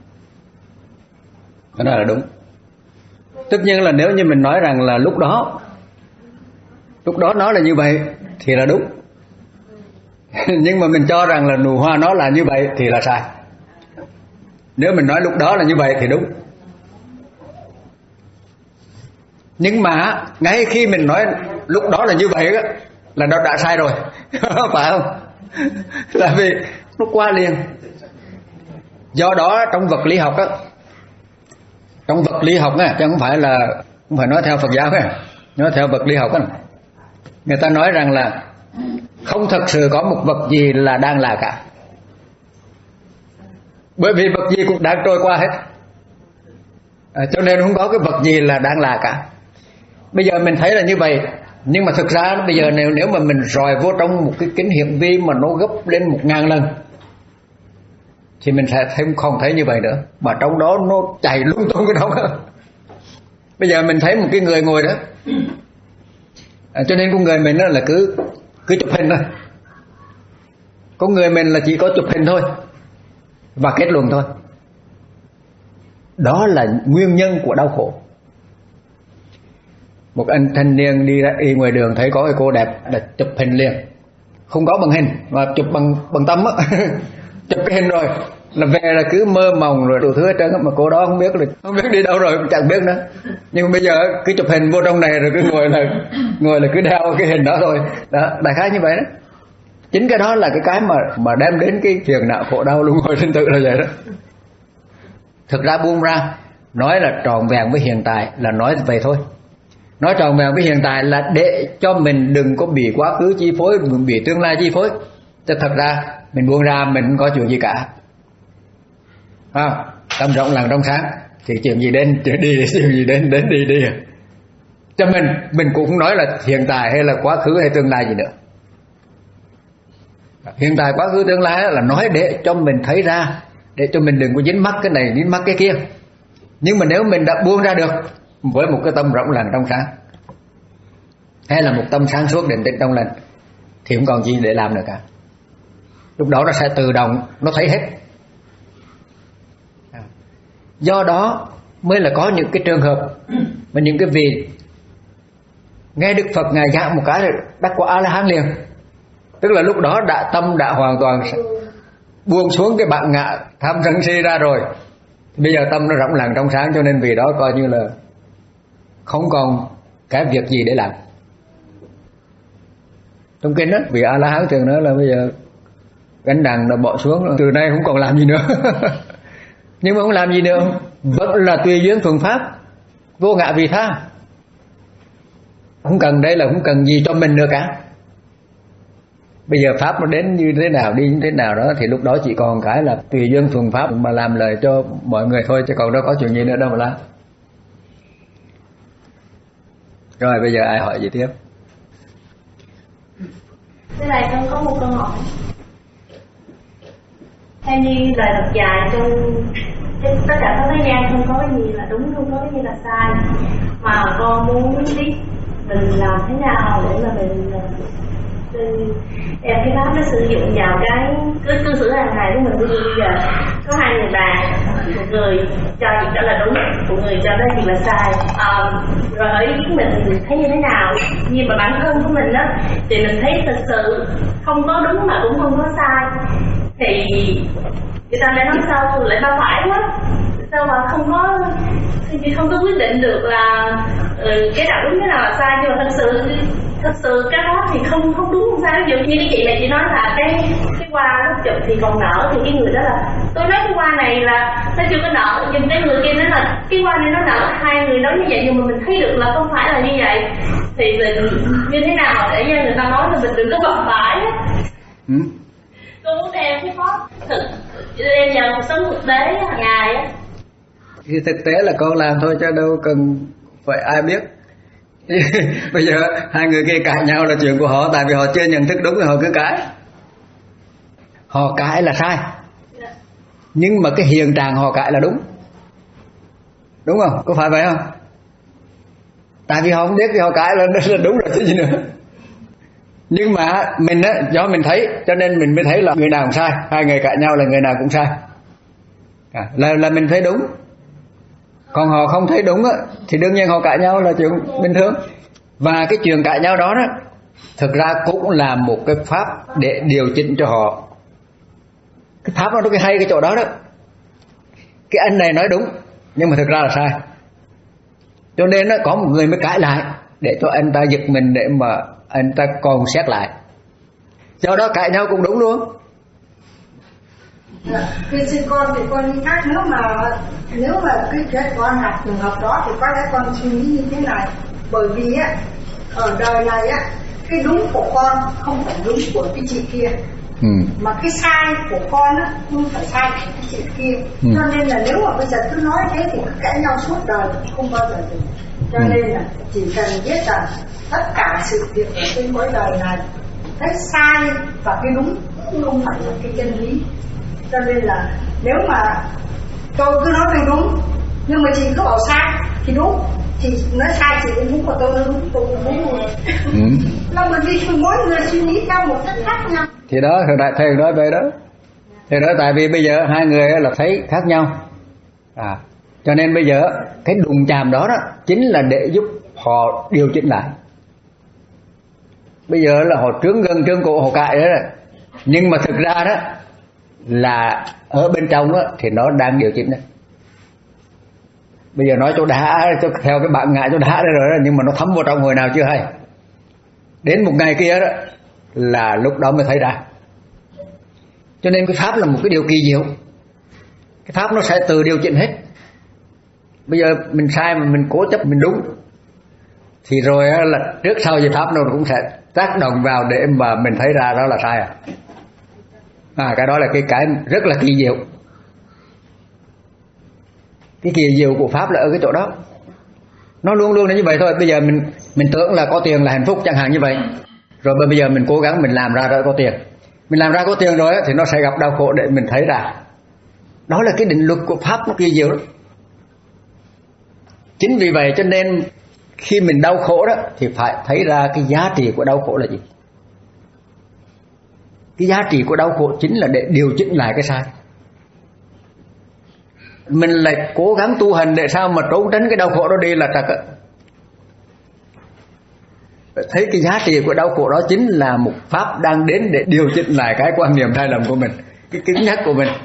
Cái đó là đúng. Tất nhiên là nếu như mình nói rằng là lúc đó lúc đó nó là như vậy thì là đúng. Nhưng mà mình cho rằng là nụ hoa nó là như vậy thì là sai. Nếu mình nói lúc đó là như vậy thì đúng. Nhưng mà ngay khi mình nói lúc đó là như vậy đó, là nó đã sai rồi. Phải không? Tại vì nó qua liền. Do đó trong vật lý học á, trong vật lý học á, chứ không phải là không phải nói theo Phật giáo á, nói theo vật lý học á, người ta nói rằng là không thật sự có một vật gì là đang là cả, bởi vì vật gì cũng đang trôi qua hết, à, cho nên không có cái vật gì là đang là cả. Bây giờ mình thấy là như vậy, nhưng mà thực ra bây giờ nếu nếu mà mình rọi vô trong một cái kính hiển vi mà nó gấp lên một ngàn lần thì mình sẽ thêm không thấy như vậy nữa, mà trong đó nó chảy lung tung cái đó. Bây giờ mình thấy một cái người ngồi đó, à, cho nên con người mình đó là cứ cứ chụp hình thôi. Con người mình là chỉ có chụp hình thôi và kết luận thôi. Đó là nguyên nhân của đau khổ. Một anh thanh niên đi ra đi ngoài đường thấy có cái cô đẹp là chụp hình liền, không có bằng hình mà chụp bằng bằng tâm á. Chụp cái hình rồi là về là cứ mơ mộng rồi đủ thứ hết trơn, mà cô đó không biết là không biết đi đâu rồi, chẳng biết nữa. Nhưng bây giờ cứ chụp hình vô trong này rồi cứ ngồi là ngồi là cứ đeo cái hình đó thôi. Đó, đại khái như vậy đó. Chính cái đó là cái cái mà mà đem đến cái phiền não khổ đau luân hồi sinh tử là vậy đó. Thực ra buông ra nói là tròn vẹn với hiện tại là nói vậy thôi. Nói tròn vẹn với hiện tại là để cho mình đừng có bị quá khứ chi phối, đừng bị tương lai chi phối. Chứ thật ra mình buông ra mình không có chuyện gì cả. À, tâm rộng lặng trong sáng thì chuyện gì đến chuyện đi, chuyện gì đến đến đi đi. Cho mình mình cũng không nói là hiện tại hay là quá khứ hay tương lai gì nữa. Hiện tại quá khứ tương lai là nói để cho mình thấy ra, để cho mình đừng có dính mắc cái này dính mắc cái kia. Nhưng mà nếu mình đã buông ra được với một cái tâm rộng lặng trong sáng, hay là một tâm sáng suốt định tĩnh trong lành, thì không còn gì để làm nữa cả. Lúc đó nó sẽ tự động nó thấy hết. Do đó mới là có những cái trường hợp mà những cái vị nghe Đức Phật Ngài giảng một cái là đắc quả A-la-hán liền. Tức là lúc đó đã tâm đã hoàn toàn buông xuống cái bản ngã tham sân si ra rồi. Bây giờ tâm nó rộng lặng trong sáng, cho nên vì đó coi như là không còn cái việc gì để làm. Trong kinh đó, vì A-la-hán thường nói là bây giờ gánh nặng đã bỏ xuống, từ nay không còn làm gì nữa. Nhưng mà không làm gì nữa, vẫn là tùy duyên thuận pháp, vô ngã vị tha. Không cần, đây là không cần gì cho mình nữa cả. Bây giờ pháp nó đến như thế nào, đi như thế nào đó, thì lúc đó chỉ còn cái là tùy duyên thuận pháp mà làm lời cho mọi người thôi, chứ còn đâu có chuyện gì nữa đâu mà làm. Rồi bây giờ ai hỏi gì tiếp? Thế này con có một câu hỏi. Theo như lời Phật dạy trong tất cả các thế gian không có cái gì là đúng, không có cái gì là sai, mà con muốn biết mình làm thế nào để mà mình em cái pháp nó sử dụng vào cái cứ cư xử hàng ngày của mình. Ví dụ bây giờ có hai người bạn, một người cho chuyện đó là đúng, một người cho đó chuyện là sai, à, rồi ở ý mình thấy như thế nào. Nhưng mà bản thân của mình á thì mình thấy thật sự không có đúng mà cũng không có sai, thì người ta lại nói sao lại ba phải quá, sao mà không có không có quyết định được là ừ, cái nào đúng cái nào là sai. Nhưng mà thật sự thật sự cái đó thì không không đúng không sao. Ví dụ như cái chị này chị nói là cái cái hoa lúc chụp thì còn nở, thì cái người đó là tôi nói cái hoa này là nó chưa có nở, nhưng cái người kia nói là cái hoa này nó nở. Hai người nói như vậy nhưng mà mình thấy được là không phải là như vậy, thì mình như thế nào để cho người ta nói là mình đừng có bập bãi. Ừ. Tôi muốn đem cái pháp thực đem vào cuộc sống thực tế hàng ngày á. Thì thực tế là con làm thôi chứ đâu cần phải ai biết. Bây giờ hai người kia cãi nhau là chuyện của họ, tại vì họ chưa nhận thức đúng thì họ cứ cãi. Họ cãi là sai, nhưng mà cái hiện trạng họ cãi là đúng, đúng không? Có phải vậy không? Tại vì họ không biết thì họ cãi là, là đúng rồi chứ gì nữa. Nhưng mà mình á, do mình thấy cho nên mình mới thấy là người nào cũng sai, hai người cãi nhau là người nào cũng sai, à, là là mình thấy đúng. Còn họ không thấy đúng á, thì đương nhiên họ cãi nhau là chuyện bình thường. Và cái chuyện cãi nhau đó đó, thực ra cũng là một cái pháp để điều chỉnh cho họ. Cái pháp nó có cái hay cái chỗ đó đó. Cái anh này nói đúng, nhưng mà thực ra là sai. Cho nên nó có một người mới cãi lại để cho anh ta giật mình, để mà anh ta còn xét lại. Do đó cãi nhau cũng đúng luôn. Khi sinh con thì con khác, nếu mà nếu mà cái chuyện con học trường hợp đó thì có lẽ con suy nghĩ như thế này. Bởi vì á, ở đời này á, cái đúng của con không phải đúng của cái chị kia, ừ. mà cái sai của con á không phải sai của cái chị kia, ừ. cho nên là nếu mà bây giờ cứ nói thế thì cứ cãi nhau suốt đời không bao giờ được. Cho ừ. nên là chỉ cần biết rằng tất cả sự việc ở trên cõi đời này, cái sai và cái đúng không phải là cái chân lý. Cho nên là nếu mà tôi cứ nói tôi đúng, nhưng mà chị cứ bảo sai thì đúng, chị nói sai chị cũng đúng, mà tôi nói đúng tôi cũng đúng rồi. Ừ. Là bởi vì mỗi người suy nghĩ theo một cách khác nhau. Thì đó, thầy thầy nói về đó. Thì đó, tại vì bây giờ hai người là thấy khác nhau, à, cho nên bây giờ cái đụng chạm đó đó chính là để giúp họ điều chỉnh lại. Bây giờ là họ trướng gân trướng cổ họ cãi đó, nhưng mà thực ra đó là ở bên trong đó, thì nó đang điều chỉnh đấy. Bây giờ nói chỗ đá, theo cái bạn ngại chỗ đá đấy rồi đó, nhưng mà nó thấm vào trong hồi nào chưa hay. Đến một ngày kia đó là lúc đó mới thấy ra. Cho nên cái pháp là một cái điều kỳ diệu. Cái pháp nó sẽ tự điều chỉnh hết. Bây giờ mình sai mà mình cố chấp mình đúng, thì rồi là trước sau gì pháp nó cũng sẽ tác động vào để mà mình thấy ra đó là sai à. À, cái đó là cái cái rất là kỳ diệu. Cái kỳ diệu của pháp là ở cái chỗ đó. Nó luôn luôn là như vậy thôi. Bây giờ mình mình tưởng là có tiền là hạnh phúc chẳng hạn như vậy, rồi bây giờ mình cố gắng mình làm ra rồi có tiền, mình làm ra có tiền rồi thì nó sẽ gặp đau khổ để mình thấy ra. Đó là cái định luật của pháp, nó kỳ diệu đó. Chính vì vậy cho nên khi mình đau khổ đó thì phải thấy ra cái giá trị của đau khổ là gì. Cái giá trị của đau khổ chính là để điều chỉnh lại cái sai. Mình lại cố gắng tu hành để sao mà trốn tránh cái đau khổ đó đi là trật á. Thấy cái giá trị của đau khổ đó chính là một pháp đang đến để điều chỉnh lại cái quan niệm sai lầm của mình, cái cứng nhắc của mình.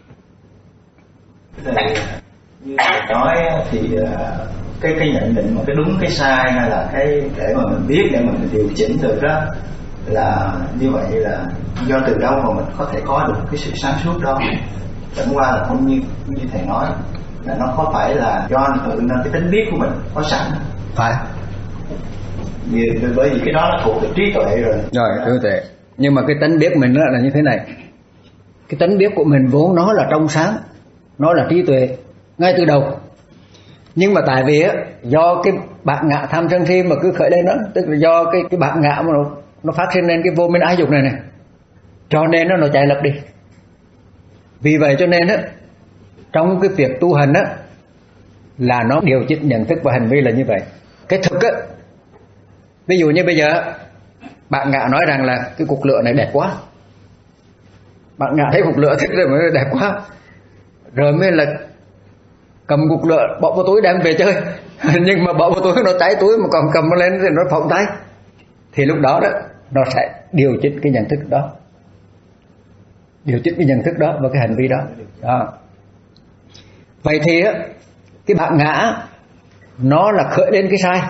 Như thầy nói thì cái cái nhận định mà cái đúng cái sai, hay là cái để mà mình biết để mà mình điều chỉnh được đó, là như vậy là do từ đâu mà mình có thể có được cái sự sáng suốt đó. Chẳng qua là không như như thầy nói là nó có phải là do tự nên cái tính biết của mình có sẵn, phải. Vì, bởi vì cái đó là thuộc về trí tuệ rồi. Rồi, trí tuệ. Nhưng mà cái tánh biết mình đó là như thế này. Cái tánh biết của mình vốn nó là trong sáng, nó là trí tuệ ngay từ đầu. Nhưng mà tại vì á, do cái bạc ngạ tham sân si mà cứ khởi lên đó, tức là do cái cái bạc ngạ mà nó, nó phát sinh lên cái vô minh ái dục này này, cho nên nó nó chạy lập đi. Vì vậy cho nên á, trong cái việc tu hành á, là nó điều chỉnh nhận thức và hành vi là như vậy. Cái thực á, ví dụ như bây giờ bạn ngạ nói rằng là cái cục lửa này đẹp quá, bạn ngạ thấy cục lửa thích rồi mới đẹp quá, rồi mới là cầm cục lửa bỏ vào túi đem về chơi. Nhưng mà bỏ vào túi nó cháy túi, mà còn cầm nó lên thì nó phỏng tay. Thì lúc đó đó nó sẽ điều chỉnh cái nhận thức đó, điều chỉnh cái nhận thức đó và cái hành vi đó. Đó. Vậy thì á, cái bạn ngã nó là khởi lên cái sai,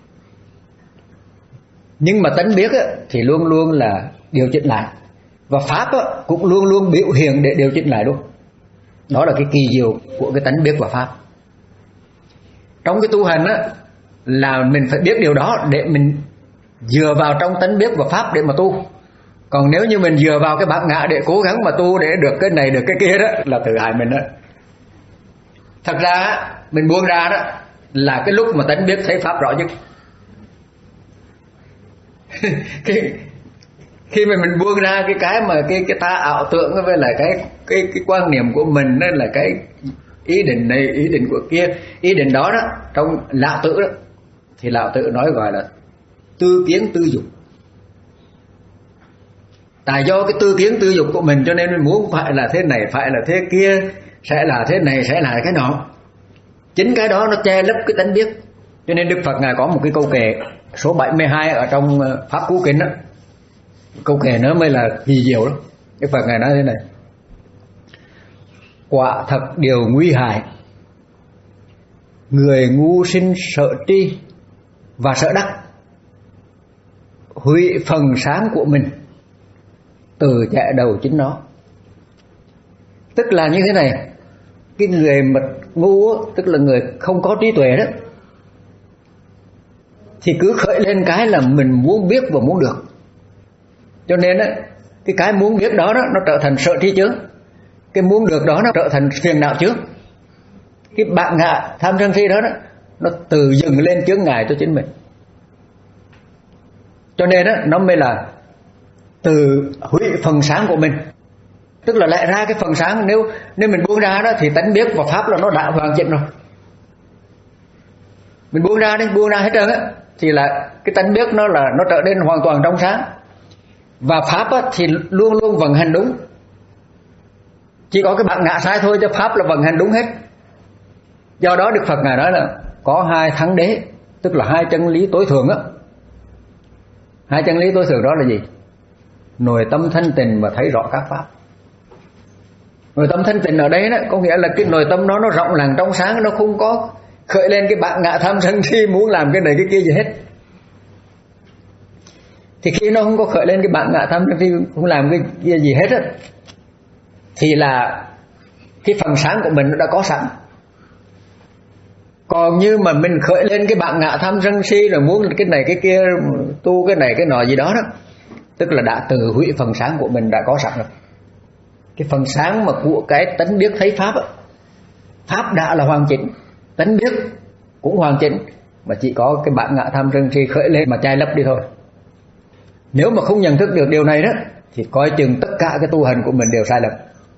nhưng mà tánh biết á, thì luôn luôn là điều chỉnh lại. Và pháp á, cũng luôn luôn biểu hiện để điều chỉnh lại luôn. Đó là cái kỳ diệu của cái tánh biết và pháp. Trong cái tu hành á, là mình phải biết điều đó để mình dựa vào trong tánh biết và pháp để mà tu. Còn nếu như mình dựa vào cái bản ngã để cố gắng mà tu để được cái này được cái kia đó, là tự hại mình đó. Thật ra mình buông ra đó là cái lúc mà tánh biết thấy pháp rõ nhất. Khi, khi mà mình buông ra cái cái mà cái cái ta ảo tưởng với lại cái cái cái quan niệm của mình đó là cái ý định này, ý định của kia, ý định đó đó trong lão tử đó, thì lão tử nói gọi là tư kiến tư dục. Tại do cái tư kiến tư dục của mình cho nên mình muốn phải là thế này, phải là thế kia, sẽ là thế này, sẽ là cái nọ. Chính cái đó nó che lấp cái tánh biết. Cho nên Đức Phật Ngài có một cái câu kệ số bảy mươi hai ở trong Pháp Cú Kinh đó. Câu kệ nó mới là kỳ diệu đó. Đức Phật Ngài nói thế này: quả thật điều nguy hại, người ngu sinh sợ tri và sợ đắc, hủy phần sáng của mình từ chạy đầu chính nó. Tức là như thế này, cái người mà ngu tức là người không có trí tuệ đó, thì cứ khởi lên cái là mình muốn biết và muốn được. Cho nên á, cái cái muốn biết đó, đó nó trở thành sợ tri chướng, cái muốn được đó nó trở thành phiền não chướng. Cái bạn ngạ tham sân si đó, đó nó tự dừng lên chướng ngại cho chính mình. Cho nên đó, nó mới là từ hủy phần sáng của mình. Tức là lại ra cái phần sáng, nếu nếu mình buông ra đó thì tánh biết và pháp là nó đã hoàn chỉnh rồi. Mình buông ra đi, buông ra hết trơn á, thì là cái tánh biết nó là nó trở nên hoàn toàn trong sáng. Và pháp á, thì luôn luôn vận hành đúng. Chỉ có cái bạn ngã sai thôi, cho pháp là vận hành đúng hết. Do đó Đức Phật Ngài nói là có hai thắng đế, tức là hai chân lý tối thượng á. Hai chân lý tối thượng đó là gì? Nội tâm thanh tịnh và thấy rõ các pháp. Nội tâm thanh tịnh ở đây đó, có nghĩa là cái nội tâm đó nó rộng lặng trong sáng, nó không có khởi lên cái bạn ngạ tham sân si muốn làm cái này cái kia gì hết. Thì khi nó không có khởi lên cái bạn ngạ tham sân si không làm cái kia gì hết á, thì là cái phần sáng của mình nó đã có sẵn. Còn như mà mình khởi lên cái bạn ngạ tham sân si rồi muốn cái này cái kia, tu cái này cái nọ gì đó đó, tức là đã tự hủy phần sáng của mình đã có sẵn rồi. Cái phần sáng mà của cái tánh biết thấy pháp á, pháp đã là hoàn chỉnh, tánh biết cũng hoàn chỉnh, mà chỉ có cái bạn ngạ tham sân si khởi lên mà che lấp đi thôi. Nếu mà không nhận thức được điều này đó, thì coi chừng tất cả cái tu hành của mình đều sai lầm.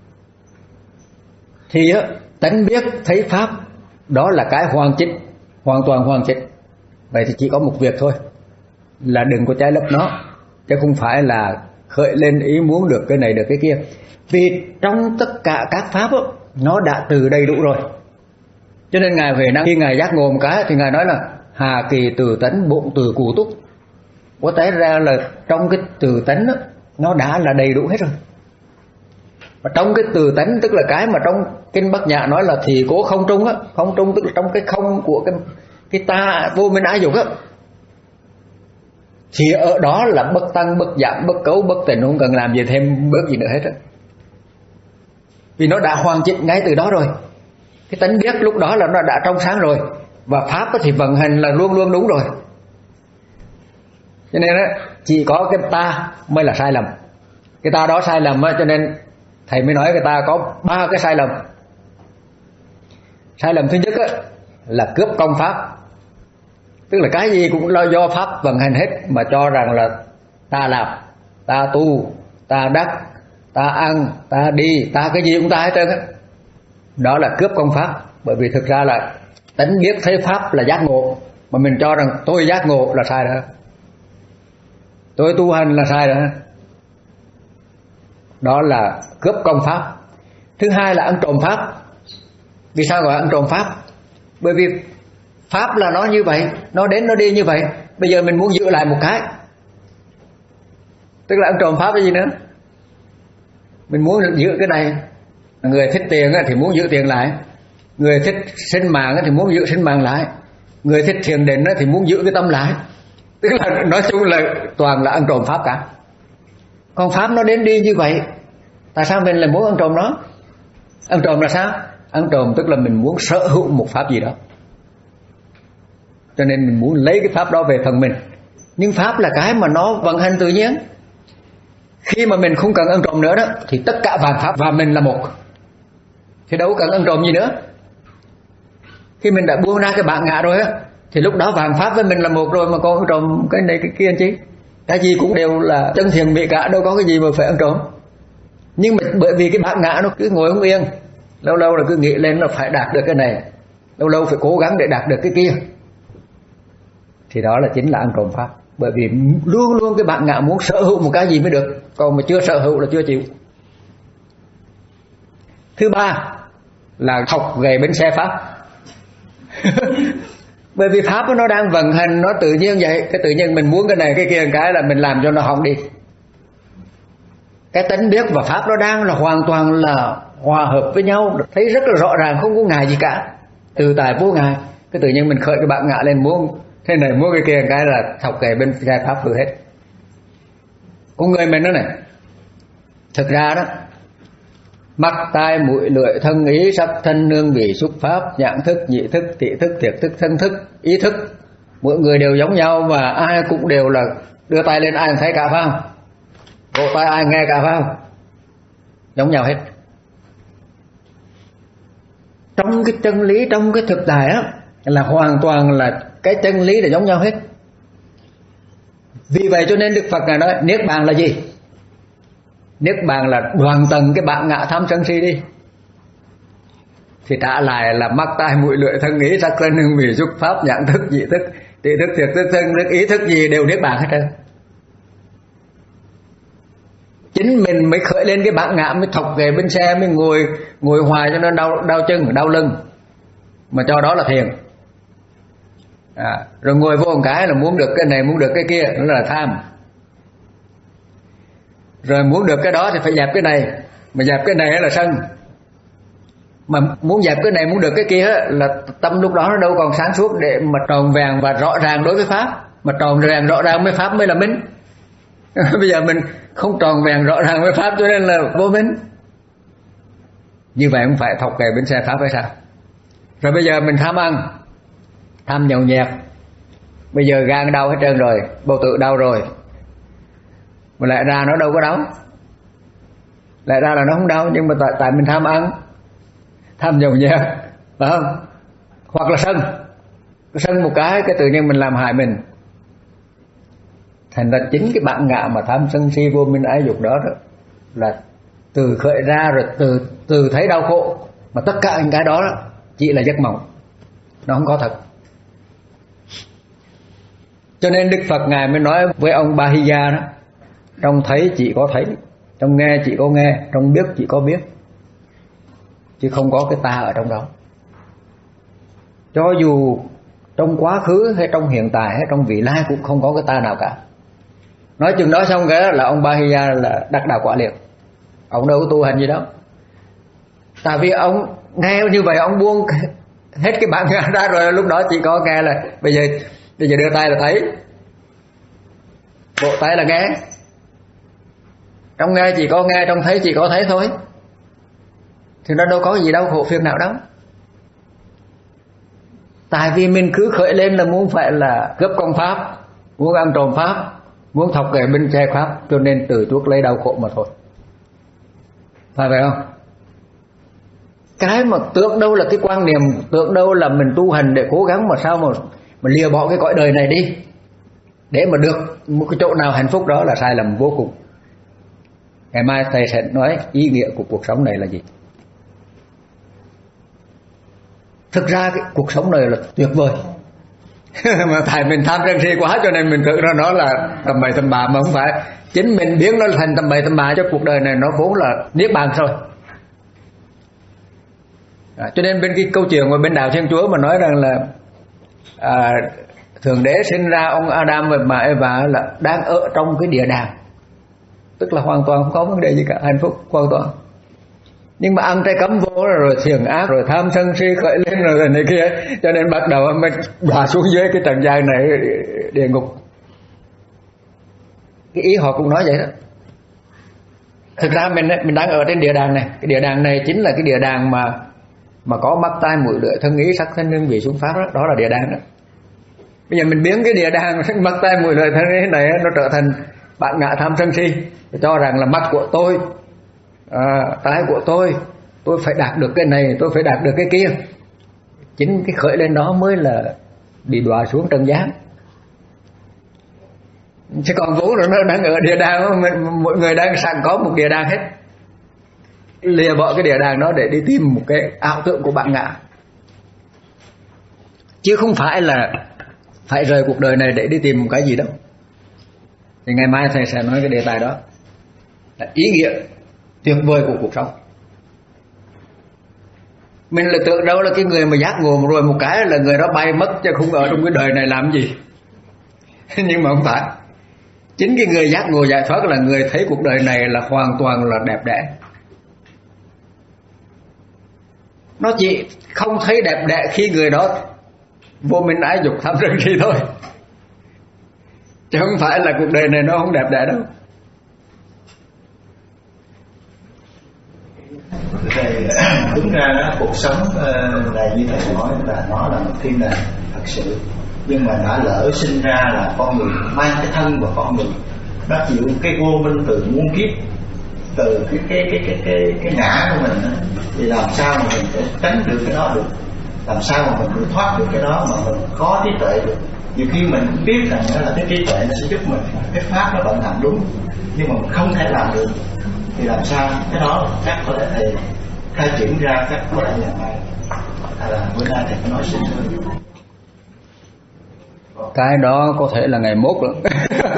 Thì á, tánh biết thấy pháp đó là cái hoàn chỉnh, hoàn toàn hoàn chỉnh. Vậy thì chỉ có một việc thôi, là đừng có che lấp nó, chứ không phải là khởi lên ý muốn được cái này được cái kia. Vì trong tất cả các pháp đó, nó đã từ đầy đủ rồi. Cho nên Ngài Huệ Năng khi Ngài giác ngộ một cái thì Ngài nói là hà kỳ từ tánh bụng từ cụ túc. Có té ra là trong cái từ tánh đó, nó đã là đầy đủ hết rồi. Và trong cái từ tánh tức là cái mà trong kinh Bát Nhã nói là thì cố không trung á, không trung tức là trong cái không của cái cái ta vô minh ái dục á, thì ở đó là bất tăng, bất giảm, bất cấu, bất tịnh, không cần làm gì thêm bớt gì nữa hết á. Vì nó đã hoàn chỉnh ngay từ đó rồi. Cái tánh biết lúc đó là nó đã trong sáng rồi, và pháp thì vận hành là luôn luôn đúng rồi. Cho nên á, chỉ có cái ta mới là sai lầm. Cái ta đó sai lầm á, cho nên thầy mới nói cái ta có ba cái sai lầm. Sai lầm thứ nhất á, là cướp công pháp. Tức là cái gì cũng lo do pháp vận hành hết, mà cho rằng là ta làm, ta tu, ta đắc, ta ăn, ta đi, ta cái gì cũng ta hết trơn á. Đó là cướp công pháp. Bởi vì thực ra là tánh biết thấy pháp là giác ngộ, mà mình cho rằng tôi giác ngộ là sai đó, tôi tu hành là sai đó. Đó là cướp công pháp. Thứ hai là ăn trộm pháp. Vì sao gọi ăn trộm pháp? Bởi vì pháp là nó như vậy, nó đến nó đi như vậy, bây giờ mình muốn giữ lại một cái, tức là ăn trộm pháp cái gì nữa. Mình muốn giữ cái này, người thích tiền thì muốn giữ tiền lại, người thích sinh mạng thì muốn giữ sinh mạng lại, người thích thiền định thì muốn giữ cái tâm lại. Tức là nói chung là toàn là ăn trộm pháp cả. Còn pháp nó đến đi như vậy, tại sao mình lại muốn ăn trộm nó? Ăn trộm là sao? Ăn trộm tức là mình muốn sở hữu một pháp gì đó, cho nên mình muốn lấy cái pháp đó về phần mình. Nhưng pháp là cái mà nó vận hành tự nhiên. Khi mà mình không cần ăn trộm nữa đó, thì tất cả vạn pháp và mình là một, thì đâu cần ăn trộm gì nữa. Khi mình đã buông ra cái bản ngã rồi á, thì lúc đó vạn pháp với mình là một rồi, mà còn ăn trộm cái này cái kia chi. cái gì cũng đều là chân thiện mỹ cả, đâu có cái gì mà phải ăn trộm. Nhưng mà bởi vì cái bản ngã nó cứ ngồi không yên, lâu lâu là cứ nghĩ lên là phải đạt được cái này, lâu lâu phải cố gắng để đạt được cái kia, thì đó là chính là ăn trộm pháp. Bởi vì luôn luôn cái bản ngã muốn sở hữu một cái gì mới được, còn mà chưa sở hữu là chưa chịu. Thứ ba là học về bánh xe pháp. Bởi vì pháp nó đang vận hành, nó tự nhiên vậy, cái tự nhiên mình muốn cái này cái kia cái là mình làm cho nó hỏng đi. Cái tánh biết và pháp nó đang là hoàn toàn là hòa hợp với nhau, thấy rất là rõ ràng, không có ngại gì cả, từ tại vô ngại. Cái tự nhiên mình khởi cái bản ngã lên muốn thế này muốn cái kia cái là thọc kề bên xe pháp hư hết. Con người mình đó này, thực ra đó, mắt tai mũi lưỡi thân ý sắc thân nương vị xúc pháp nhãn thức nhị thức thị thức thiệt thức thân thức ý thức, mỗi người đều giống nhau và ai cũng đều là đưa tay lên ai cũng thấy cả, phải không? Vỗ tay ai nghe cả, phải không? Giống nhau hết. Trong cái chân lý, trong cái thực tại đó là hoàn toàn là cái chân lý là giống nhau hết. Vì vậy cho nên Đức Phật Ngài nói niết bàn là gì? Niết bàn là hoàn tầng cái bản ngã tham sân si đi. Thì trả lại là mắt tai mũi lưỡi thân ý sắc thân hương vị xúc pháp nhãn thức nhị thức thị thức thiệt thức thân thức ý thức gì đều niết bàn hết trơn. Chính mình mới khởi lên cái bản ngã, mới thọc về bên xe, mới ngồi ngồi hoài cho nó đau đau chân đau lưng, mà cho đó là thiền. À, rồi ngồi vô một cái là muốn được cái này muốn được cái kia, đó là tham. Rồi muốn được cái đó thì phải dẹp cái này, mà dẹp cái này là sân. Mà muốn dẹp cái này muốn được cái kia là tâm lúc đó nó đâu còn sáng suốt để mà tròn vẹn và rõ ràng đối với pháp. Mà tròn vẹn rõ ràng với pháp mới là minh. Bây giờ mình không tròn vẹn rõ ràng với pháp cho nên là vô minh. Như vậy cũng phải thọc kề bên xe pháp hay sao? Rồi bây giờ mình tham ăn, tham nhậu nhẹt, bây giờ gan đau hết trơn rồi, bầu tử đau rồi, mà lại ra nó đâu có đau, lại ra là nó không đau, nhưng mà tại, tại mình tham ăn, tham nhậu nhẹt, phải không? Hoặc là sân, sân một cái cái tự nhiên mình làm hại mình. Thành ra chính cái bản ngã mà tham sân si vô minh ái dục đó, đó là từ khởi ra rồi từ từ thấy đau khổ, mà tất cả những cái đó, đó chỉ là giấc mộng, nó không có thật. Cho nên Đức Phật Ngài mới nói với ông Bahiya đó, trong thấy chỉ có thấy, trong nghe chỉ có nghe, trong biết chỉ có biết, chứ không có cái ta ở trong đó. Cho dù trong quá khứ hay trong hiện tại hay trong vị lai cũng không có cái ta nào cả. Nói chừng nói xong cái là ông Bahiya là đắc đạo quả liền. Ông đâu có tu hành gì đâu. Tại vì ông nghe như vậy ông buông hết cái bản ngã ra rồi, lúc đó chỉ có nghe là bây giờ bây giờ đưa tay là thấy, bộ tay là nghe, trong nghe chỉ có nghe, trong thấy chỉ có thấy thôi, thì nó đâu có gì đau khổ phiền não đâu. Tại vì mình cứ khởi lên là muốn phải là cướp công pháp, muốn ăn trộm pháp, muốn thọc kẻ bên che pháp, cho nên từ chuốc lấy đau khổ mà thôi, phải vậy không? Cái mà tưởng đâu là cái quan niệm, tưởng đâu là mình tu hành để cố gắng mà sao mà mà lìa bỏ cái cõi đời này đi để mà được một cái chỗ nào hạnh phúc, đó là sai lầm vô cùng. Ngày mai thầy sẽ nói ý nghĩa của cuộc sống này là gì. Thực ra cái cuộc sống này là tuyệt vời. Mà tại mình tham sân si quá cho nên mình tưởng ra nó là tầm bậy tầm bạ, mà không phải. Chính mình biến nó thành tầm bậy tầm bạ, cho cuộc đời này nó vốn là niết bàn rồi. À, cho nên bên cái câu chuyện của bên đạo Thiên Chúa mà nói rằng là à, Thượng Đế sinh ra ông Adam và bà Eva là đang ở trong cái địa đàng, tức là hoàn toàn không có vấn đề gì cả, hạnh phúc hoàn toàn. Nhưng mà ăn trái cấm vô rồi thiền ác, rồi tham sân si khởi lên rồi này kia, cho nên bắt đầu mới đọa xuống dưới cái trần gian này, địa ngục. Cái ý họ cũng nói vậy đó. Thực ra mình mình đang ở trên địa đàng này, cái địa đàng này chính là cái địa đàng mà mà có mắt tai mũi lưỡi thân ý sắc thân hương vị xúc pháp, đó, đó là địa đàng đó. Bây giờ mình biến cái địa đàng mắt tai mũi lưỡi thân ý này nó trở thành bản ngã tham sân si, cho rằng là mắt của tôi, à, tai của tôi, tôi phải đạt được cái này, tôi phải đạt được cái kia. Chính cái khởi lên đó mới là bị đọa xuống trần gian. Chứ còn vốn là nó đang ở địa đàng, mọi người đang sẵn có một địa đàng hết, lìa bỏ cái địa đàng đó để đi tìm một cái ảo tưởng của bạn ngã, chứ không phải là phải rời cuộc đời này để đi tìm một cái gì đâu. Thì ngày mai thầy sẽ nói cái đề tài đó là ý nghĩa tuyệt vời của cuộc sống. Mình là tưởng đâu là cái người mà giác ngộ rồi một cái là người đó bay mất, chứ không ở trong cái đời này làm gì. Nhưng mà không phải, chính cái người giác ngộ giải thoát là người thấy cuộc đời này là hoàn toàn là đẹp đẽ. Nó chỉ không thấy đẹp đẽ khi người đó vô minh ái dục tham sân si thôi, chứ không phải là cuộc đời này nó không đẹp đẽ đâu. Thầy, đúng ra đó, cuộc sống này như thầy nói là nó là một thiên đàng thật sự, nhưng mà đã lỡ sinh ra là con người mang cái thân và con người nó chịu cái vô minh từ muôn kiếp, từ cái cái cái cái cái, cái ngã của mình đó. Thì làm sao mà mình sẽ tránh được cái đó được, làm sao mà mình được thoát được cái đó mà mình có trí tuệ được. Nhiều khi mình cũng biết rằng đó là cái trí tuệ nó sẽ giúp mình, cái pháp nó vận hành đúng, nhưng mà mình không thể làm được thì làm sao? Cái đó chắc có lẽ thầy khai triển ra, chắc có lẽ ngày mai hay là bữa nay thầy có nói xin hơn. Cái đó có thể là ngày mốt rồi.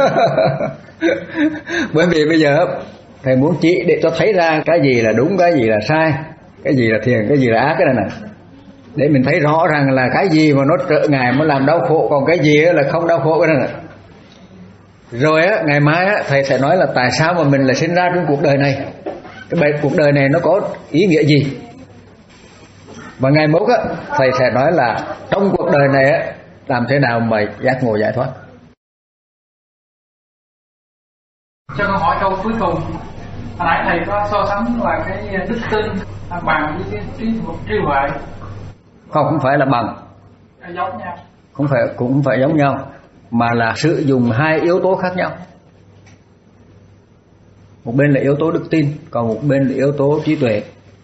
Bởi vì bây giờ thầy muốn chỉ để cho thấy ra cái gì là đúng, cái gì là sai, cái gì là thiện, cái gì là ác, cái này này, để mình thấy rõ ràng là cái gì mà nó trợ ngại, nó làm đau khổ, còn cái gì là không đau khổ, cái này này. Rồi á, ngày mai á, thầy sẽ nói là tại sao mà mình lại sinh ra trong cuộc đời này, cái bài cuộc đời này nó có ý nghĩa gì. Và ngày mốt á, thầy sẽ nói là trong cuộc đời này á, làm thế nào mà giác ngộ giải thoát. Cho con hỏi câu cuối cùng. Hồi nãy thầy có so sánh là cái đức tin bằng với cái trí trí huệ. Không, không phải là bằng, Giống nhau. không phải, cũng không phải giống nhau, mà là sử dụng hai yếu tố khác nhau. Một bên là yếu tố đức tin, còn một bên là yếu tố trí tuệ.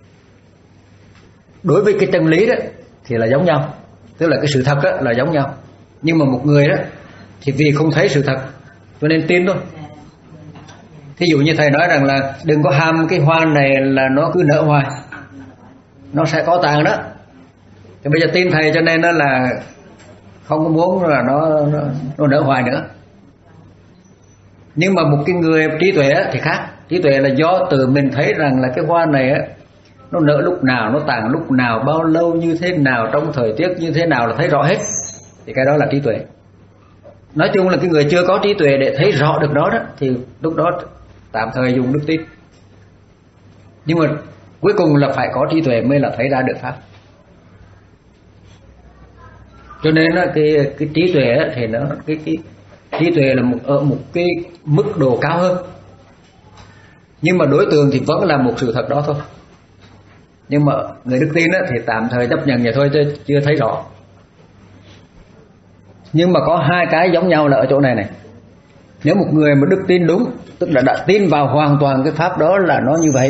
Đối với cái chân lý đó thì là giống nhau, tức là cái sự thật đó là giống nhau. Nhưng mà một người đó thì vì không thấy sự thật cho nên tin thôi. Thí dụ như thầy nói rằng là đừng có ham cái hoa này là nó cứ nở hoài, nó sẽ có tàn đó. Thì bây giờ tin thầy cho nên nó là không có muốn là nó, nó, nó nở hoài nữa. Nhưng mà một cái người trí tuệ thì khác. Trí tuệ là do tự mình thấy rằng là cái hoa này á, nó nở lúc nào, nó tàn lúc nào, bao lâu, như thế nào, trong thời tiết như thế nào là thấy rõ hết. Thì cái đó là trí tuệ. Nói chung là cái người chưa có trí tuệ để thấy rõ được đó, đó thì lúc đó tạm thời dùng đức tin. Nhưng mà cuối cùng là phải có trí tuệ mới là thấy ra được pháp. Cho nên cái cái trí tuệ thì nó cái cái trí tuệ là một ở một cái mức độ cao hơn. Nhưng mà đối tượng thì vẫn là một sự thật đó thôi. Nhưng mà người đức tin thì tạm thời chấp nhận vậy thôi chứ chưa thấy rõ. Nhưng mà có hai cái giống nhau là ở chỗ này này. Nếu một người mà đức tin đúng, tức là đã tin vào hoàn toàn cái pháp đó là nó như vậy,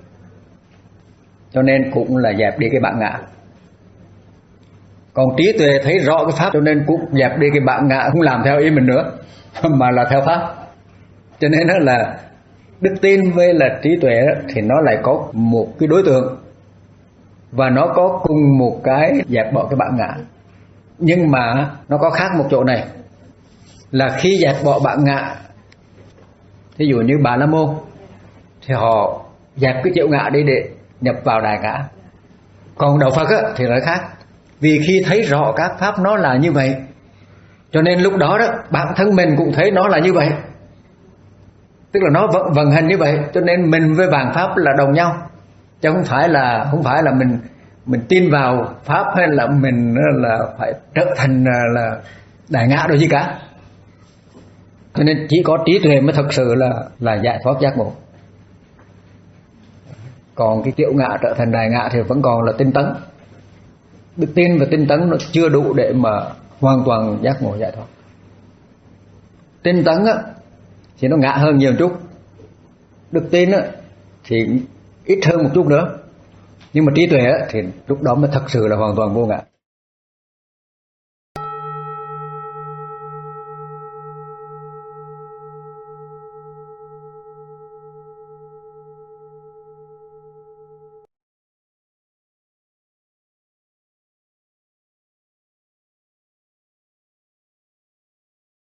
cho nên cũng là dẹp đi cái bản ngã. Còn trí tuệ thấy rõ cái pháp cho nên cũng dẹp đi cái bản ngã, không làm theo ý mình nữa mà là theo pháp. Cho nên đó là đức tin với là trí tuệ thì nó lại có một cái đối tượng và nó có cùng một cái dẹp bỏ cái bản ngã. Nhưng mà nó có khác một chỗ này là khi dẹp bỏ bản ngã, ví dụ như Bà La Môn thì họ dẹp cái triệu ngã đi để nhập vào đại ngã. Còn đạo Phật á, thì lại khác. Vì khi thấy rõ các pháp nó là như vậy, cho nên lúc đó đó bản thân mình cũng thấy nó là như vậy, tức là nó vận, vận hành như vậy, cho nên mình với vạn pháp là đồng nhau, chứ không phải là không phải là mình mình tin vào pháp hay là mình là phải trở thành là đại ngã đâu gì cả. Cho nên chỉ có trí tuệ mới thực sự là là giải thoát giác ngộ. Còn cái triệu ngã trở thành đại ngã thì vẫn còn là tinh tấn. Đức tin và tinh tấn nó chưa đủ để mà hoàn toàn giác ngộ giải thoát. Tinh tấn á thì nó ngã hơn nhiều chút, đức tin á thì ít hơn một chút nữa. Nhưng mà trí tuệ á thì lúc đó mới thật sự là hoàn toàn vô ngã.